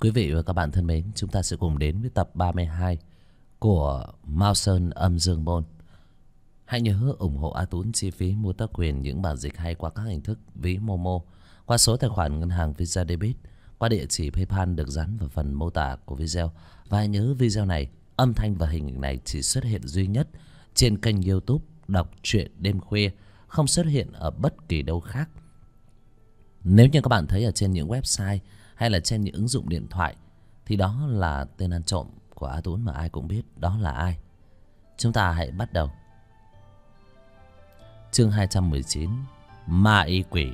Quý vị và các bạn thân mến, chúng ta sẽ cùng đến với tập 32 của Mao Sơn Âm Dương Môn. Hãy nhớ ủng hộ A Tún chi phí mua tác quyền những bản dịch hay qua các hình thức ví Momo, qua số tài khoản ngân hàng Visa Debit, qua địa chỉ PayPal được dán vào phần mô tả của video. Và hãy nhớ video này, âm thanh và hình ảnh này chỉ xuất hiện duy nhất trên kênh YouTube Đọc Truyện Đêm Khuya, không xuất hiện ở bất kỳ đâu khác. Nếu như các bạn thấy ở trên những website hay là trên những ứng dụng điện thoại thì đó là tên ăn trộm của A Tún mà ai cũng biết đó là ai. Chúng ta hãy bắt đầu. Chương 219: Ma Y Quỷ.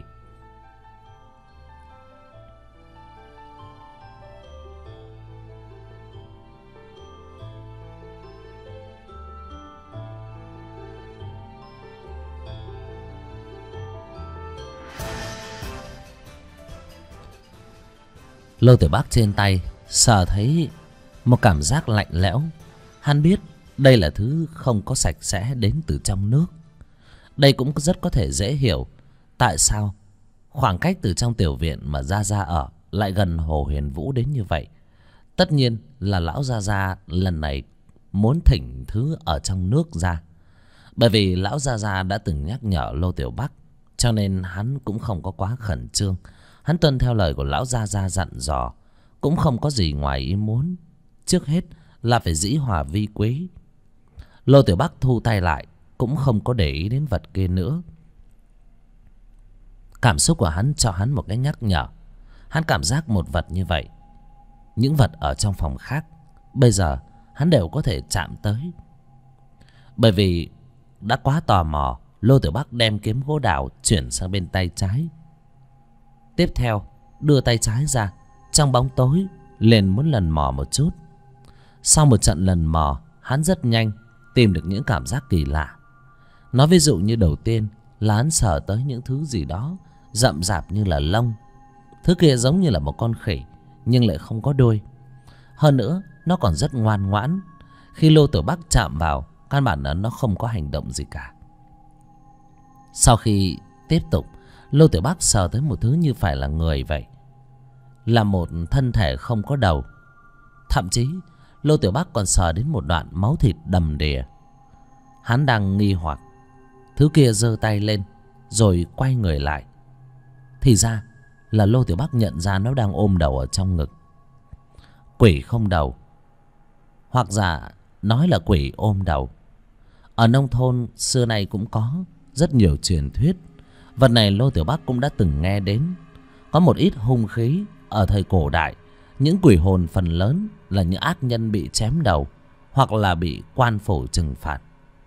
Lô Tiểu Bắc trên tay sờ thấy một cảm giác lạnh lẽo. Hắn biết đây là thứ không có sạch sẽ đến từ trong nước. Đây cũng rất có thể dễ hiểu tại sao khoảng cách từ trong tiểu viện mà Gia Gia ở lại gần Hồ Huyền Vũ đến như vậy. Tất nhiên là lão Gia Gia lần này muốn thỉnh thứ ở trong nước ra. Bởi vì lão Gia Gia đã từng nhắc nhở Lô Tiểu Bắc, cho nên hắn cũng không có quá khẩn trương. Hắn tuân theo lời của lão Gia Gia dặn dò, cũng không có gì ngoài ý muốn. Trước hết là phải dĩ hòa vi quý. Lô Tiểu Bắc thu tay lại, cũng không có để ý đến vật kia nữa. Cảm xúc của hắn cho hắn một cái nhắc nhở. Hắn cảm giác một vật như vậy, những vật ở trong phòng khác bây giờ hắn đều có thể chạm tới. Bởi vì đã quá tò mò, Lô Tiểu Bắc đem kiếm gỗ đào chuyển sang bên tay trái. Tiếp theo đưa tay trái ra, trong bóng tối liền muốn lần mò một chút. Sau một trận lần mò, hắn rất nhanh tìm được những cảm giác kỳ lạ. Nói ví dụ như đầu tiên là hắn sờ tới những thứ gì đó rậm rạp như là lông. Thứ kia giống như là một con khỉ nhưng lại không có đuôi. Hơn nữa nó còn rất ngoan ngoãn. Khi Lô Tiểu Bắc chạm vào, căn bản là nó không có hành động gì cả. Sau khi tiếp tục, Lô Tiểu Bắc sờ tới một thứ như phải là người vậy, là một thân thể không có đầu. Thậm chí Lô Tiểu Bắc còn sờ đến một đoạn máu thịt đầm đìa. Hắn đang nghi hoặc, thứ kia giơ tay lên rồi quay người lại. Thì ra là Lô Tiểu Bắc nhận ra nó đang ôm đầu ở trong ngực. Quỷ không đầu, hoặc giả nói là quỷ ôm đầu. Ở nông thôn xưa nay cũng có rất nhiều truyền thuyết. Vật này Lô Tiểu Bắc cũng đã từng nghe đến. Có một ít hung khí ở thời cổ đại. Những quỷ hồn phần lớn là những ác nhân bị chém đầu, hoặc là bị quan phủ trừng phạt.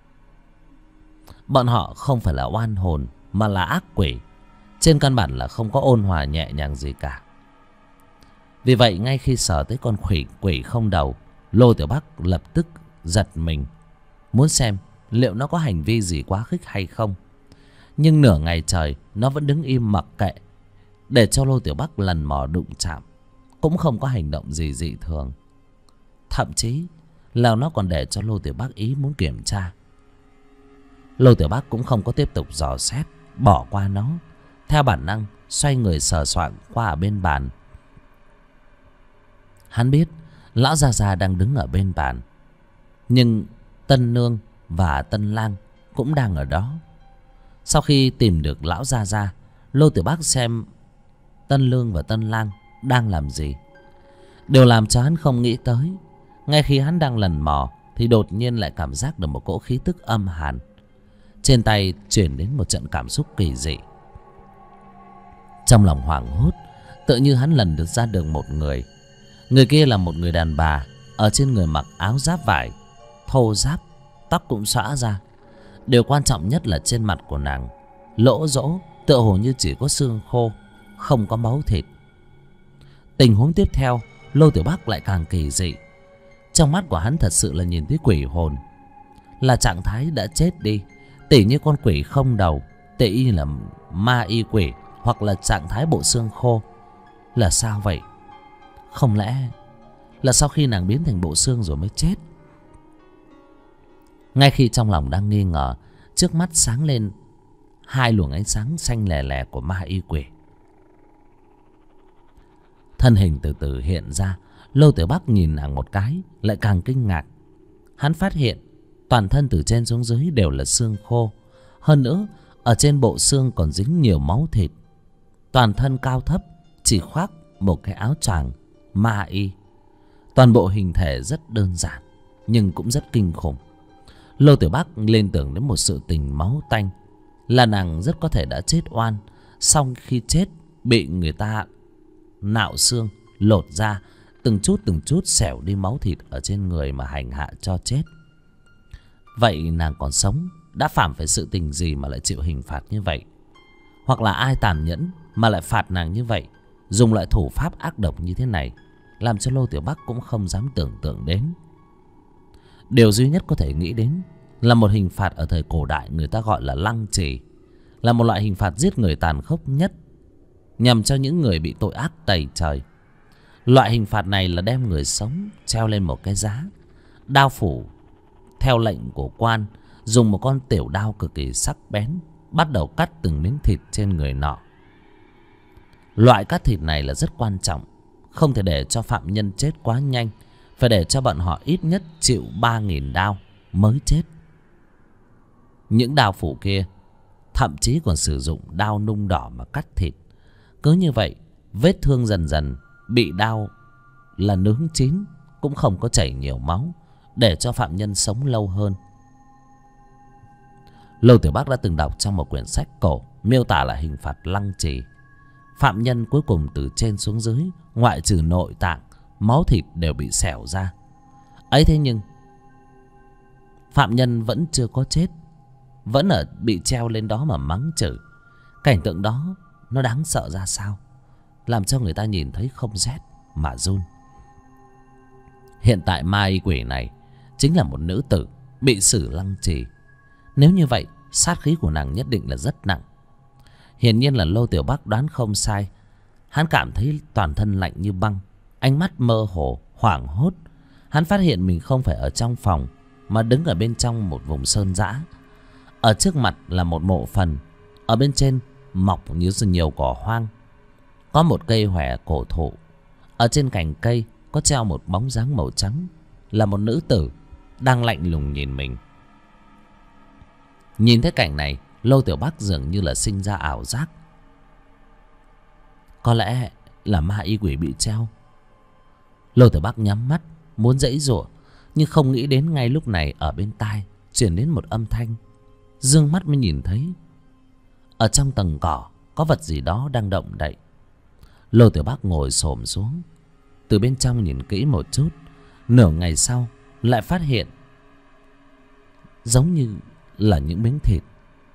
Bọn họ không phải là oan hồn mà là ác quỷ. Trên căn bản là không có ôn hòa nhẹ nhàng gì cả. Vì vậy ngay khi sờ tới con quỷ không đầu, Lô Tiểu Bắc lập tức giật mình, muốn xem liệu nó có hành vi gì quá khích hay không. Nhưng nửa ngày trời nó vẫn đứng im mặc kệ, để cho Lô Tiểu Bắc lần mò đụng chạm, cũng không có hành động gì dị thường. Thậm chí là nó còn để cho Lô Tiểu Bắc ý muốn kiểm tra. Lô Tiểu Bắc cũng không có tiếp tục dò xét, bỏ qua nó. Theo bản năng xoay người sờ soạng qua ở bên bàn. Hắn biết lão Gia Gia đang đứng ở bên bàn, nhưng Tân Nương và Tân Lang cũng đang ở đó. Sau khi tìm được lão Gia Gia, Lô Tiểu Bắc xem Tân Lương và Tân Lang đang làm gì. Điều làm cho hắn không nghĩ tới, ngay khi hắn đang lần mò thì đột nhiên lại cảm giác được một cỗ khí tức âm hàn. Trên tay chuyển đến một trận cảm xúc kỳ dị. Trong lòng hoảng hốt, tự như hắn lần được ra được một người. Người kia là một người đàn bà, ở trên người mặc áo giáp vải thô ráp, tóc cũng xõa ra. Điều quan trọng nhất là trên mặt của nàng lỗ rỗ, tựa hồ như chỉ có xương khô, không có máu thịt. Tình huống tiếp theo, Lô Tiểu Bắc lại càng kỳ dị. Trong mắt của hắn thật sự là nhìn thấy quỷ hồn, là trạng thái đã chết đi. Tỉ như con quỷ không đầu, tỉ như là ma y quỷ, hoặc là trạng thái bộ xương khô. Là sao vậy? Không lẽ là sau khi nàng biến thành bộ xương rồi mới chết? Ngay khi trong lòng đang nghi ngờ, trước mắt sáng lên hai luồng ánh sáng xanh lè lè của ma y quỷ. Thân hình từ từ hiện ra. Lô Tiểu Bắc nhìn nàng một cái lại càng kinh ngạc. Hắn phát hiện toàn thân từ trên xuống dưới đều là xương khô. Hơn nữa ở trên bộ xương còn dính nhiều máu thịt. Toàn thân cao thấp chỉ khoác một cái áo choàng ma y. Toàn bộ hình thể rất đơn giản nhưng cũng rất kinh khủng. Lô Tiểu Bắc liên tưởng đến một sự tình máu tanh, là nàng rất có thể đã chết oan. Xong khi chết bị người ta nạo xương, lột ra, từng chút xẻo đi máu thịt ở trên người mà hành hạ cho chết. Vậy nàng còn sống đã phạm phải sự tình gì mà lại chịu hình phạt như vậy? Hoặc là ai tàn nhẫn mà lại phạt nàng như vậy, dùng loại thủ pháp ác độc như thế này, làm cho Lô Tiểu Bắc cũng không dám tưởng tượng đến. Điều duy nhất có thể nghĩ đến là một hình phạt ở thời cổ đại người ta gọi là lăng trì, là một loại hình phạt giết người tàn khốc nhất, nhằm cho những người bị tội ác tày trời. Loại hình phạt này là đem người sống treo lên một cái giá, đao phủ theo lệnh của quan, dùng một con tiểu đao cực kỳ sắc bén bắt đầu cắt từng miếng thịt trên người nọ. Loại cắt thịt này là rất quan trọng, không thể để cho phạm nhân chết quá nhanh, phải để cho bọn họ ít nhất chịu 3.000 đao mới chết. Những đao phủ kia thậm chí còn sử dụng đao nung đỏ mà cắt thịt. Cứ như vậy vết thương dần dần bị đao là nướng chín cũng không có chảy nhiều máu, để cho phạm nhân sống lâu hơn. Lô Tiểu Bắc đã từng đọc trong một quyển sách cổ miêu tả là hình phạt lăng trì. Phạm nhân cuối cùng từ trên xuống dưới, ngoại trừ nội tạng, máu thịt đều bị xẻo ra. Ấy thế nhưng phạm nhân vẫn chưa có chết, vẫn ở bị treo lên đó mà mắng chửi. Cảnh tượng đó nó đáng sợ ra sao, làm cho người ta nhìn thấy không rét mà run. Hiện tại ma y quỷ này chính là một nữ tử bị xử lăng trì. Nếu như vậy sát khí của nàng nhất định là rất nặng. Hiển nhiên là Lô Tiểu Bắc đoán không sai. Hắn cảm thấy toàn thân lạnh như băng, ánh mắt mơ hồ, hoảng hốt. Hắn phát hiện mình không phải ở trong phòng, mà đứng ở bên trong một vùng sơn dã. Ở trước mặt là một mộ phần, ở bên trên mọc như nhiều cỏ hoang. Có một cây hòe cổ thụ, ở trên cành cây có treo một bóng dáng màu trắng, là một nữ tử đang lạnh lùng nhìn mình. Nhìn thấy cảnh này, Lô Tiểu Bắc dường như là sinh ra ảo giác. Có lẽ là ma y quỷ bị treo. Lô Tiểu Bắc nhắm mắt muốn giãy giụa, nhưng không nghĩ đến ngay lúc này ở bên tai truyền đến một âm thanh. Dương mắt mới nhìn thấy ở trong tầng cỏ có vật gì đó đang động đậy. Lô Tiểu Bắc ngồi xổm xuống, từ bên trong nhìn kỹ một chút. Nửa ngày sau lại phát hiện giống như là những miếng thịt.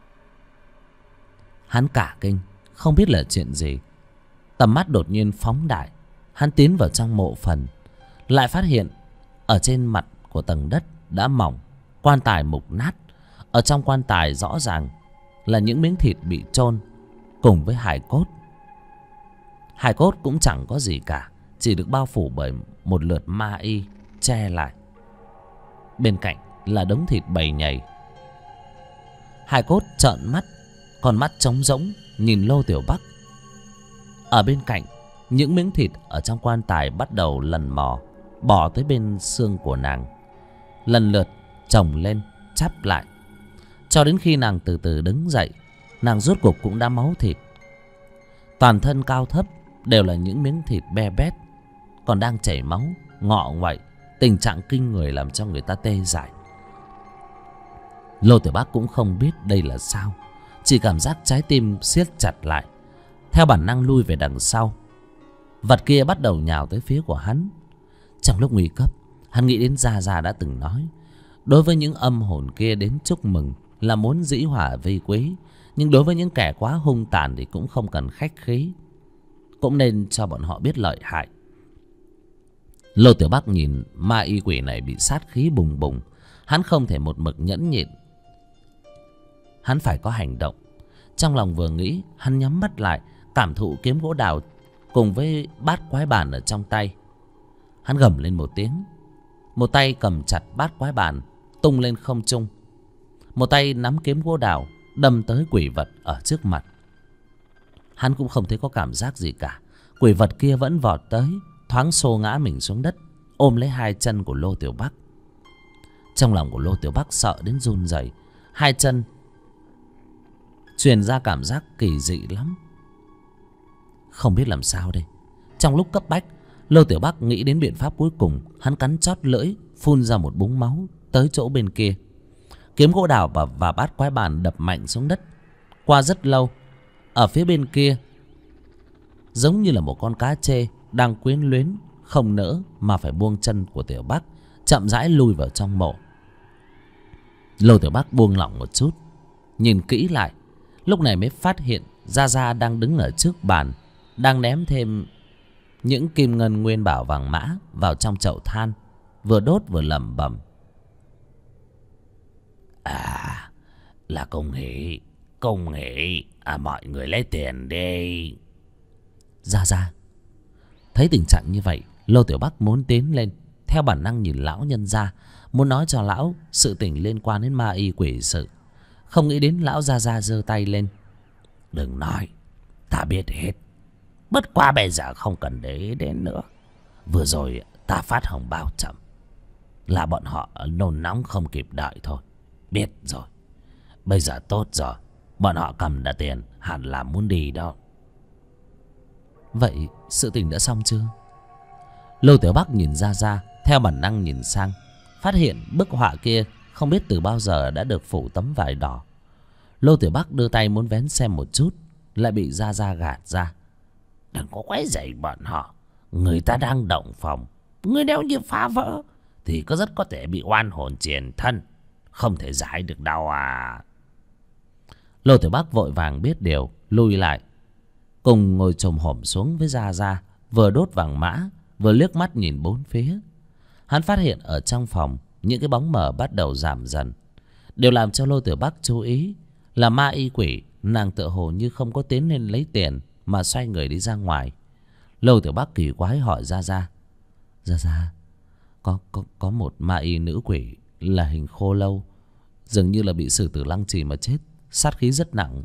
Hắn cả kinh, không biết là chuyện gì. Tầm mắt đột nhiên phóng đại. Hắn tiến vào trong mộ phần, lại phát hiện ở trên mặt của tầng đất đã mỏng, quan tài mục nát. Ở trong quan tài rõ ràng là những miếng thịt bị chôn cùng với hài cốt. Hài cốt cũng chẳng có gì cả, chỉ được bao phủ bởi một lượt ma y che lại. Bên cạnh là đống thịt bầy nhầy. Hài cốt trợn mắt, con mắt trống rỗng nhìn Lô Tiểu Bắc. Ở bên cạnh, những miếng thịt ở trong quan tài bắt đầu lần mò bò tới bên xương của nàng, lần lượt chồng lên chắp lại, cho đến khi nàng từ từ đứng dậy. Nàng rốt cuộc cũng đã máu thịt. Toàn thân cao thấp đều là những miếng thịt be bét, còn đang chảy máu ngọ ngoậy. Tình trạng kinh người làm cho người ta tê dại. Lô Tiểu Bắc cũng không biết đây là sao, chỉ cảm giác trái tim siết chặt lại, theo bản năng lui về đằng sau. Vật kia bắt đầu nhào tới phía của hắn. Trong lúc nguy cấp, hắn nghĩ đến Gia Gia đã từng nói, đối với những âm hồn kia đến chúc mừng là muốn dĩ hòa vi quý, nhưng đối với những kẻ quá hung tàn thì cũng không cần khách khí, cũng nên cho bọn họ biết lợi hại. Lô Tiểu Bắc nhìn ma y quỷ này bị sát khí bùng bùng, hắn không thể một mực nhẫn nhịn, hắn phải có hành động. Trong lòng vừa nghĩ, hắn nhắm mắt lại, cảm thụ kiếm gỗ đào cùng với bát quái bàn ở trong tay. Hắn gầm lên một tiếng, một tay cầm chặt bát quái bàn tung lên không trung, một tay nắm kiếm gỗ đào đâm tới quỷ vật ở trước mặt. Hắn cũng không thấy có cảm giác gì cả, Quỷ vật kia vẫn vọt tới, thoáng xô ngã mình xuống đất, ôm lấy hai chân của Lô Tiểu Bắc. Trong lòng của Lô Tiểu Bắc sợ đến run rẩy, hai chân truyền ra cảm giác kỳ dị lắm. Không biết làm sao đây. Trong lúc cấp bách, Lô Tiểu Bắc nghĩ đến biện pháp cuối cùng. Hắn cắn chót lưỡi, phun ra một búng máu tới chỗ bên kia. Kiếm gỗ đào và bát quái bàn đập mạnh xuống đất. Qua rất lâu, ở phía bên kia giống như là một con cá trê đang quyến luyến, không nỡ mà phải buông chân của Tiểu Bắc, chậm rãi lùi vào trong mộ. Lô Tiểu Bắc buông lỏng một chút, nhìn kỹ lại, lúc này mới phát hiện Gia Gia đang đứng ở trước bàn, đang ném thêm những kim ngân nguyên bảo vàng mã vào trong chậu than, vừa đốt vừa lẩm bẩm: À, là công nghệ, mọi người lấy tiền đi. Gia Gia thấy tình trạng như vậy, Lô Tiểu Bắc muốn tiến lên, theo bản năng nhìn lão nhân gia, muốn nói cho lão sự tình liên quan đến ma y quỷ sự. Không nghĩ đến lão Gia Gia giơ tay lên: Đừng nói, ta biết hết. Bất quá bây giờ không cần để ý đến nữa. Vừa rồi ta phát hồng bao chậm, là bọn họ nôn nóng không kịp đợi thôi. Biết rồi, bây giờ tốt rồi, bọn họ cầm đã tiền, hẳn là muốn đi đâu. Vậy sự tình đã xong chưa? Lô Tiểu Bắc nhìn Gia Gia, theo bản năng nhìn sang, phát hiện bức họa kia không biết từ bao giờ đã được phủ tấm vải đỏ. Lô Tiểu Bắc đưa tay muốn vén xem một chút, lại bị Gia Gia gạt ra: Đừng có quấy rầy bọn họ, người ta đang động phòng. Người nếu như phá vỡ thì rất có thể bị oan hồn triền thân, không thể giải được đâu à. Lô Tiểu Bắc vội vàng biết điều, lui lại, cùng ngồi chồm hổm xuống với Gia Gia, vừa đốt vàng mã vừa liếc mắt nhìn bốn phía. Hắn phát hiện ở trong phòng những cái bóng mờ bắt đầu giảm dần. Điều làm cho Lô Tiểu Bắc chú ý là ma y quỷ nàng tựa hồ như không có tiến lên lấy tiền, mà xoay người đi ra ngoài. Lô Tiểu Bắc kỳ quái hỏi Gia Gia: Gia Gia, có một ma y nữ quỷ là hình khô lâu, dường như là bị xử tử lăng trì mà chết, sát khí rất nặng.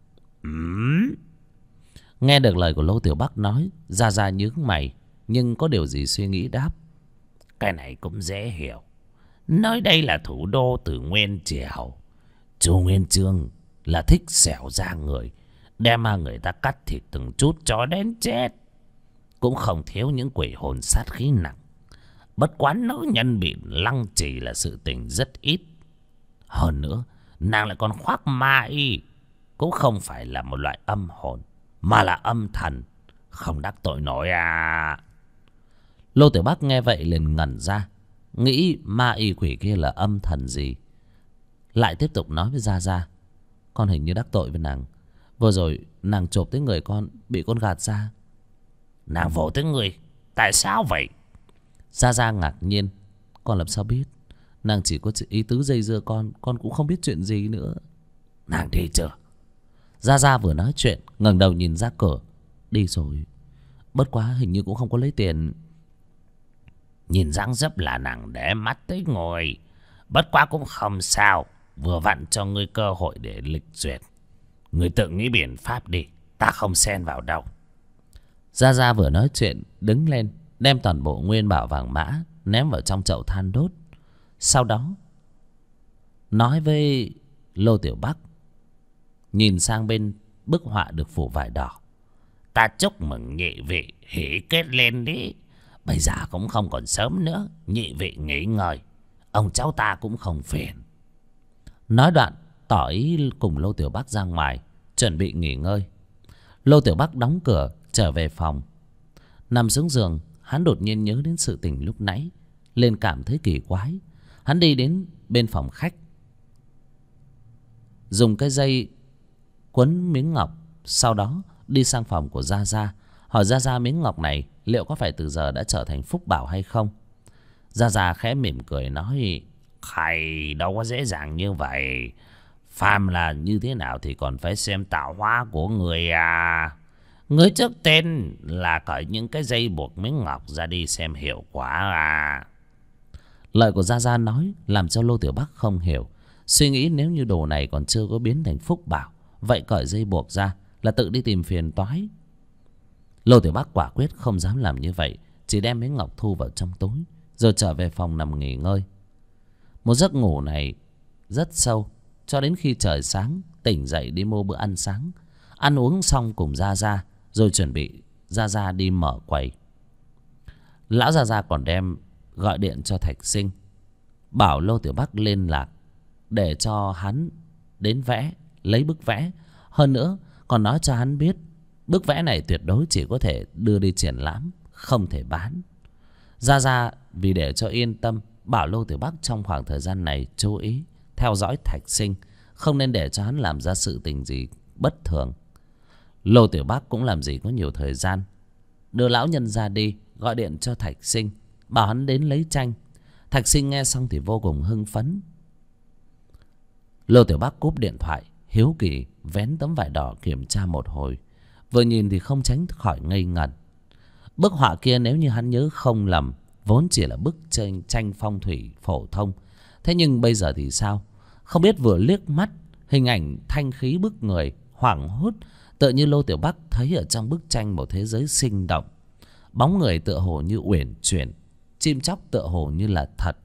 Nghe được lời của Lô Tiểu Bắc nói, Gia Gia nhướng mày, nhưng có điều gì suy nghĩ đáp: Cái này cũng dễ hiểu. Nơi đây là thủ đô từ Nguyên Triều. Chu Nguyên Chương là thích xẻo da người, đem mà người ta cắt thịt từng chút cho đến chết. Cũng không thiếu những quỷ hồn sát khí nặng. Bất quá nữ nhân bị lăng trì là sự tình rất ít. Hơn nữa, nàng lại còn khoác ma y, cũng không phải là một loại âm hồn, mà là âm thần, không đắc tội nổi à. Lô Tiểu Bắc nghe vậy liền ngẩn ra, nghĩ ma y quỷ kia là âm thần gì. Lại tiếp tục nói với Gia Gia: Con hình như đắc tội với nàng. Vừa rồi nàng chộp tới người con, bị con gạt ra. Nàng vỗ tới người, tại sao vậy? Gia Gia ngạc nhiên: Con làm sao biết? Nàng chỉ có ý tứ dây dưa con cũng không biết chuyện gì nữa. Nàng đi chưa? Gia Gia vừa nói chuyện, ngẩng đầu nhìn ra cửa: Đi rồi. Bất quá hình như cũng không có lấy tiền. Nhìn dáng dấp là nàng để mắt tới ngồi. Bất quá cũng không sao, vừa vặn cho ngươi cơ hội để lịch duyệt. Ngươi tự nghĩ biện pháp đi, ta không xen vào đâu. Gia Gia vừa nói chuyện, đứng lên, đem toàn bộ nguyên bảo vàng mã ném vào trong chậu than đốt. Sau đó nói với Lô Tiểu Bắc, nhìn sang bên bức họa được phủ vải đỏ: Ta chúc mừng nhị vị hỷ kết lên đi. Bây giờ cũng không còn sớm nữa, nhị vị nghỉ ngơi, ông cháu ta cũng không phiền. Nói đoạn tỏ ý cùng Lô Tiểu Bắc ra ngoài, chuẩn bị nghỉ ngơi. Lô Tiểu Bắc đóng cửa trở về phòng. Nằm xuống giường, hắn đột nhiên nhớ đến sự tình lúc nãy, lên cảm thấy kỳ quái. Hắn đi đến bên phòng khách, dùng cái dây quấn miếng ngọc, sau đó đi sang phòng của Gia Gia, hỏi Gia Gia miếng ngọc này liệu có phải từ giờ đã trở thành phúc bảo hay không. Gia Gia khẽ mỉm cười nói: Hay đâu có dễ dàng như vậy. Phàm là như thế nào thì còn phải xem tạo hóa của người à. Người trước tên là cởi những cái dây buộc miếng ngọc ra đi xem hiệu quả à. Lời của Gia Gia nói làm cho Lô Tiểu Bắc không hiểu, suy nghĩ nếu như đồ này còn chưa có biến thành phúc bảo, vậy cởi dây buộc ra là tự đi tìm phiền toái. Lô Tiểu Bác quả quyết không dám làm như vậy, chỉ đem miếng ngọc thu vào trong túi rồi trở về phòng nằm nghỉ ngơi. Một giấc ngủ này rất sâu, cho đến khi trời sáng tỉnh dậy đi mua bữa ăn sáng. Ăn uống xong cùng Gia Gia rồi chuẩn bị Gia Gia đi mở quầy. Lão Gia Gia còn đem gọi điện cho Thạch Sinh, bảo Lô Tiểu Bác liên lạc để cho hắn đến vẽ, lấy bức vẽ. Hơn nữa còn nói cho hắn biết bức vẽ này tuyệt đối chỉ có thể đưa đi triển lãm, không thể bán. Gia Gia vì để cho yên tâm, bảo Lô Tiểu Bác trong khoảng thời gian này chú ý theo dõi Thạch Sinh, không nên để cho hắn làm ra sự tình gì bất thường. Lô Tiểu Bác cũng làm gì có nhiều thời gian, đưa lão nhân ra đi, gọi điện cho Thạch Sinh, bảo hắn đến lấy tranh. Thạch Sinh nghe xong thì vô cùng hưng phấn. Lô Tiểu Bác cúp điện thoại, hiếu kỳ vén tấm vải đỏ kiểm tra một hồi. Vừa nhìn thì không tránh khỏi ngây ngẩn. Bức họa kia nếu như hắn nhớ không lầm vốn chỉ là bức tranh phong thủy phổ thông. Thế nhưng bây giờ thì sao? Không biết vừa liếc mắt, hình ảnh thanh khí bức người, hoảng hốt. Tự như Lô Tiểu Bác thấy ở trong bức tranh một thế giới sinh động. Bóng người tựa hồ như uyển chuyển, chim chóc tựa hồ như là thật.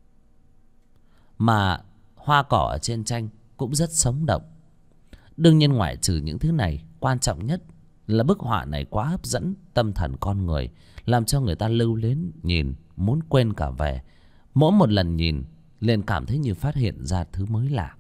Mà hoa cỏ ở trên tranh cũng rất sống động. Đương nhiên ngoại trừ những thứ này, quan trọng nhất là bức họa này quá hấp dẫn tâm thần con người, làm cho người ta lưu luyến nhìn, muốn quên cả về. Mỗi một lần nhìn liền cảm thấy như phát hiện ra thứ mới lạ.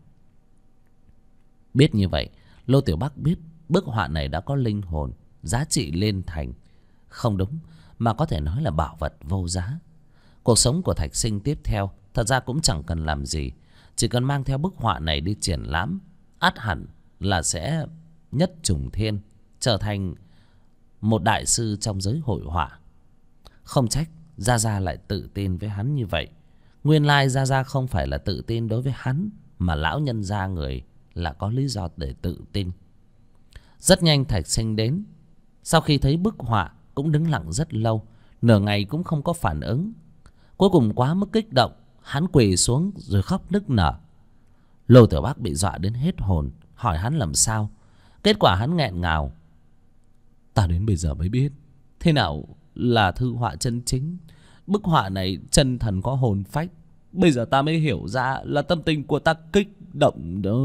Biết như vậy, Lô Tiểu Bác biết bức họa này đã có linh hồn, giá trị lên thành. Không đúng, mà có thể nói là bảo vật vô giá. Cuộc sống của Thạch Sinh tiếp theo thật ra cũng chẳng cần làm gì, chỉ cần mang theo bức họa này đi triển lãm, ắt hẳn là sẽ nhất trùng thiên, trở thành một đại sư trong giới hội họa. Không trách Gia Gia lại tự tin với hắn như vậy. Nguyên lai Gia Gia không phải là tự tin đối với hắn, mà lão nhân gia người là có lý do để tự tin. Rất nhanh Thạch Sinh đến. Sau khi thấy bức họa cũng đứng lặng rất lâu, nửa ngày cũng không có phản ứng. Cuối cùng quá mức kích động, hắn quỳ xuống rồi khóc nức nở. Lô Tiểu Bác bị dọa đến hết hồn, hỏi hắn làm sao. Kết quả hắn nghẹn ngào: ta đến bây giờ mới biết thế nào là thư họa chân chính. Bức họa này chân thần có hồn phách. Bây giờ ta mới hiểu ra là tâm tình của ta kích động đó.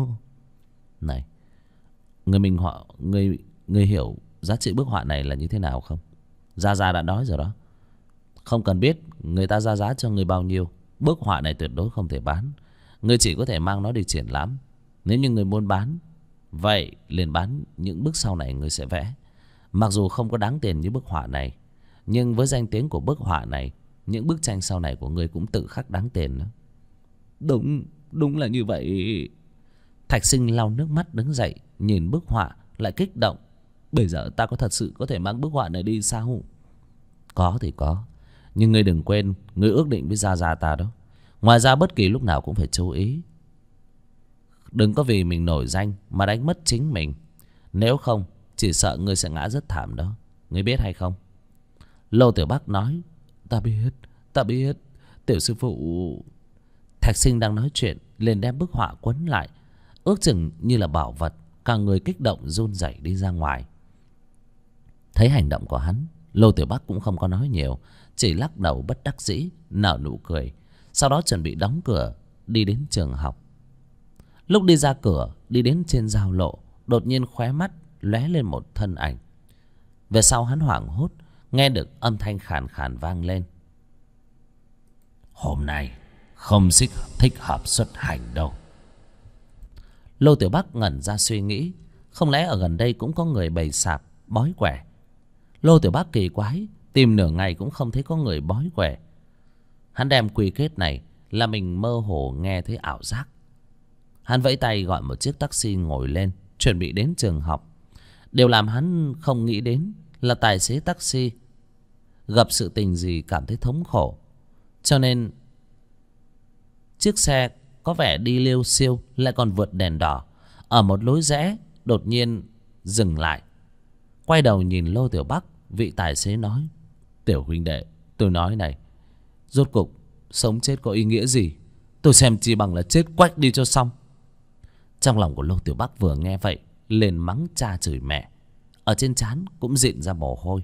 Này, người minh họa, người hiểu giá trị bức họa này là như thế nào không? Gia Gia đã nói rồi đó. Không cần biết người ta ra giá cho người bao nhiêu, bức họa này tuyệt đối không thể bán. Người chỉ có thể mang nó đi triển lãm. Nếu như người muốn bán, vậy liền bán những bức sau này người sẽ vẽ. Mặc dù không có đáng tiền như bức họa này, nhưng với danh tiếng của bức họa này, những bức tranh sau này của người cũng tự khắc đáng tiền đó. Đúng là như vậy. Thạch Sinh lau nước mắt đứng dậy, nhìn bức họa lại kích động. Bây giờ ta có thật sự có thể mang bức họa này đi sao? Có thì có, nhưng ngươi đừng quên, ngươi ước định với Gia Gia ta đó. Ngoài ra bất kỳ lúc nào cũng phải chú ý, đừng có vì mình nổi danh mà đánh mất chính mình. Nếu không, chỉ sợ ngươi sẽ ngã rất thảm đó. Ngươi biết hay không? Lô Tiểu Bác nói: ta biết, tiểu sư phụ. Thạch Sinh đang nói chuyện liền đem bức họa quấn lại, ước chừng như là bảo vật. Cả người kích động run rẩy đi ra ngoài. Thấy hành động của hắn, Lô Tiểu Bác cũng không có nói nhiều, chỉ lắc đầu bất đắc dĩ, nở nụ cười. Sau đó chuẩn bị đóng cửa đi đến trường học. Lúc đi ra cửa, đi đến trên giao lộ, đột nhiên khóe mắt lóe lên một thân ảnh. Về sau hắn hoảng hốt, nghe được âm thanh khàn khàn vang lên: hôm nay không thích hợp xuất hành đâu. Lô Tiểu Bác ngẩn ra suy nghĩ, không lẽ ở gần đây cũng có người bày sạp bói quẻ? Lô Tiểu Bác kỳ quái, tìm nửa ngày cũng không thấy có người bói quẻ. Hắn đem quy kết này là mình mơ hồ nghe thấy ảo giác. Hắn vẫy tay gọi một chiếc taxi ngồi lên, chuẩn bị đến trường học. Điều làm hắn không nghĩ đến là tài xế taxi gặp sự tình gì cảm thấy thống khổ, cho nên chiếc xe có vẻ đi liêu xiêu lại còn vượt đèn đỏ. Ở một lối rẽ đột nhiên dừng lại, quay đầu nhìn Lô Tiểu Bác. Vị tài xế nói: tiểu huynh đệ, tôi nói này, rốt cục sống chết có ý nghĩa gì? Tôi xem chỉ bằng là chết quách đi cho xong. Trong lòng của Lô Tiểu Bác vừa nghe vậy liền mắng cha chửi mẹ. ở trên trán cũng rịn ra mồ hôi.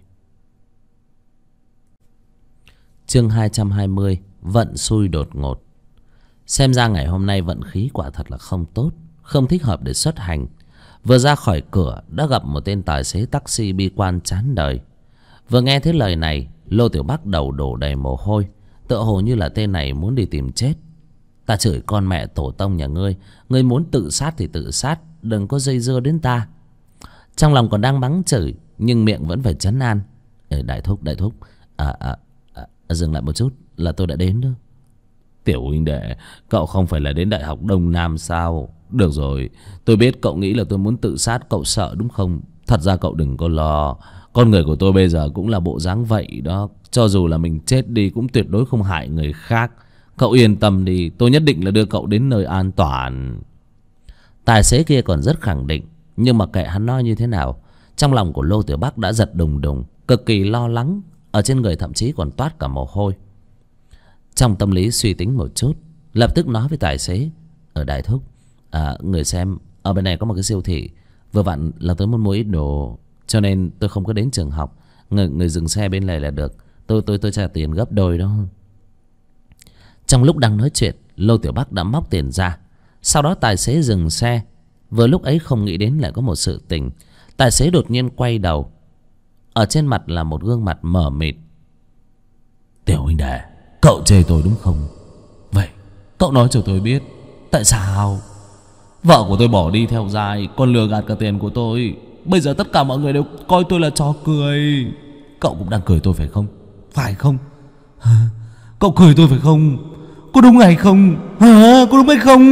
Chương 220. Vận xui đột ngột. Xem ra ngày hôm nay vận khí quả thật là không tốt, không thích hợp để xuất hành. Vừa ra khỏi cửa đã gặp một tên tài xế taxi bi quan chán đời. Vừa nghe thấy lời này, Lô Tiểu Bắc đầu đổ đầy mồ hôi, tựa hồ như là tên này muốn đi tìm chết. Ta chửi con mẹ tổ tông nhà ngươi, ngươi muốn tự sát thì tự sát, đừng có dây dưa đến ta. Trong lòng còn đang mắng chửi, nhưng miệng vẫn phải trấn an. Đại thúc, dừng lại một chút, là tôi đã đến đó. Tiểu huynh đệ, cậu không phải là đến Đại học Đông Nam sao? Được rồi, tôi biết cậu nghĩ là tôi muốn tự sát, cậu sợ đúng không? Thật ra cậu đừng có lo, con người của tôi bây giờ cũng là bộ dáng vậy đó. Cho dù là mình chết đi cũng tuyệt đối không hại người khác. Cậu yên tâm đi, tôi nhất định là đưa cậu đến nơi an toàn. Tài xế kia còn rất khẳng định, nhưng mà kệ hắn nói như thế nào, trong lòng của Lô Tiểu Bắc đã giật đùng đùng, cực kỳ lo lắng, ở trên người thậm chí còn toát cả mồ hôi. Trong tâm lý suy tính một chút, lập tức nói với tài xế: Đại thúc, người xem, ở bên này có một cái siêu thị, vừa vặn là tôi muốn mua ít đồ, cho nên tôi không có đến trường học. Người dừng xe bên này là được, tôi trả tiền gấp đôi đó. Trong lúc đang nói chuyện, Lô Tiểu Bắc đã móc tiền ra. Sau đó tài xế dừng xe. Vừa lúc ấy không nghĩ đến lại có một sự tình. Tài xế đột nhiên quay đầu, ở trên mặt là một gương mặt mờ mịt. Tiểu huynh đệ, cậu chê tôi đúng không? Vậy cậu nói cho tôi biết, tại sao vợ của tôi bỏ đi theo giai, còn lừa gạt cả tiền của tôi? Bây giờ tất cả mọi người đều coi tôi là trò cười. Cậu cũng đang cười tôi phải không? Phải không? Cậu cười tôi phải không? Có đúng hay không? Có đúng hay không?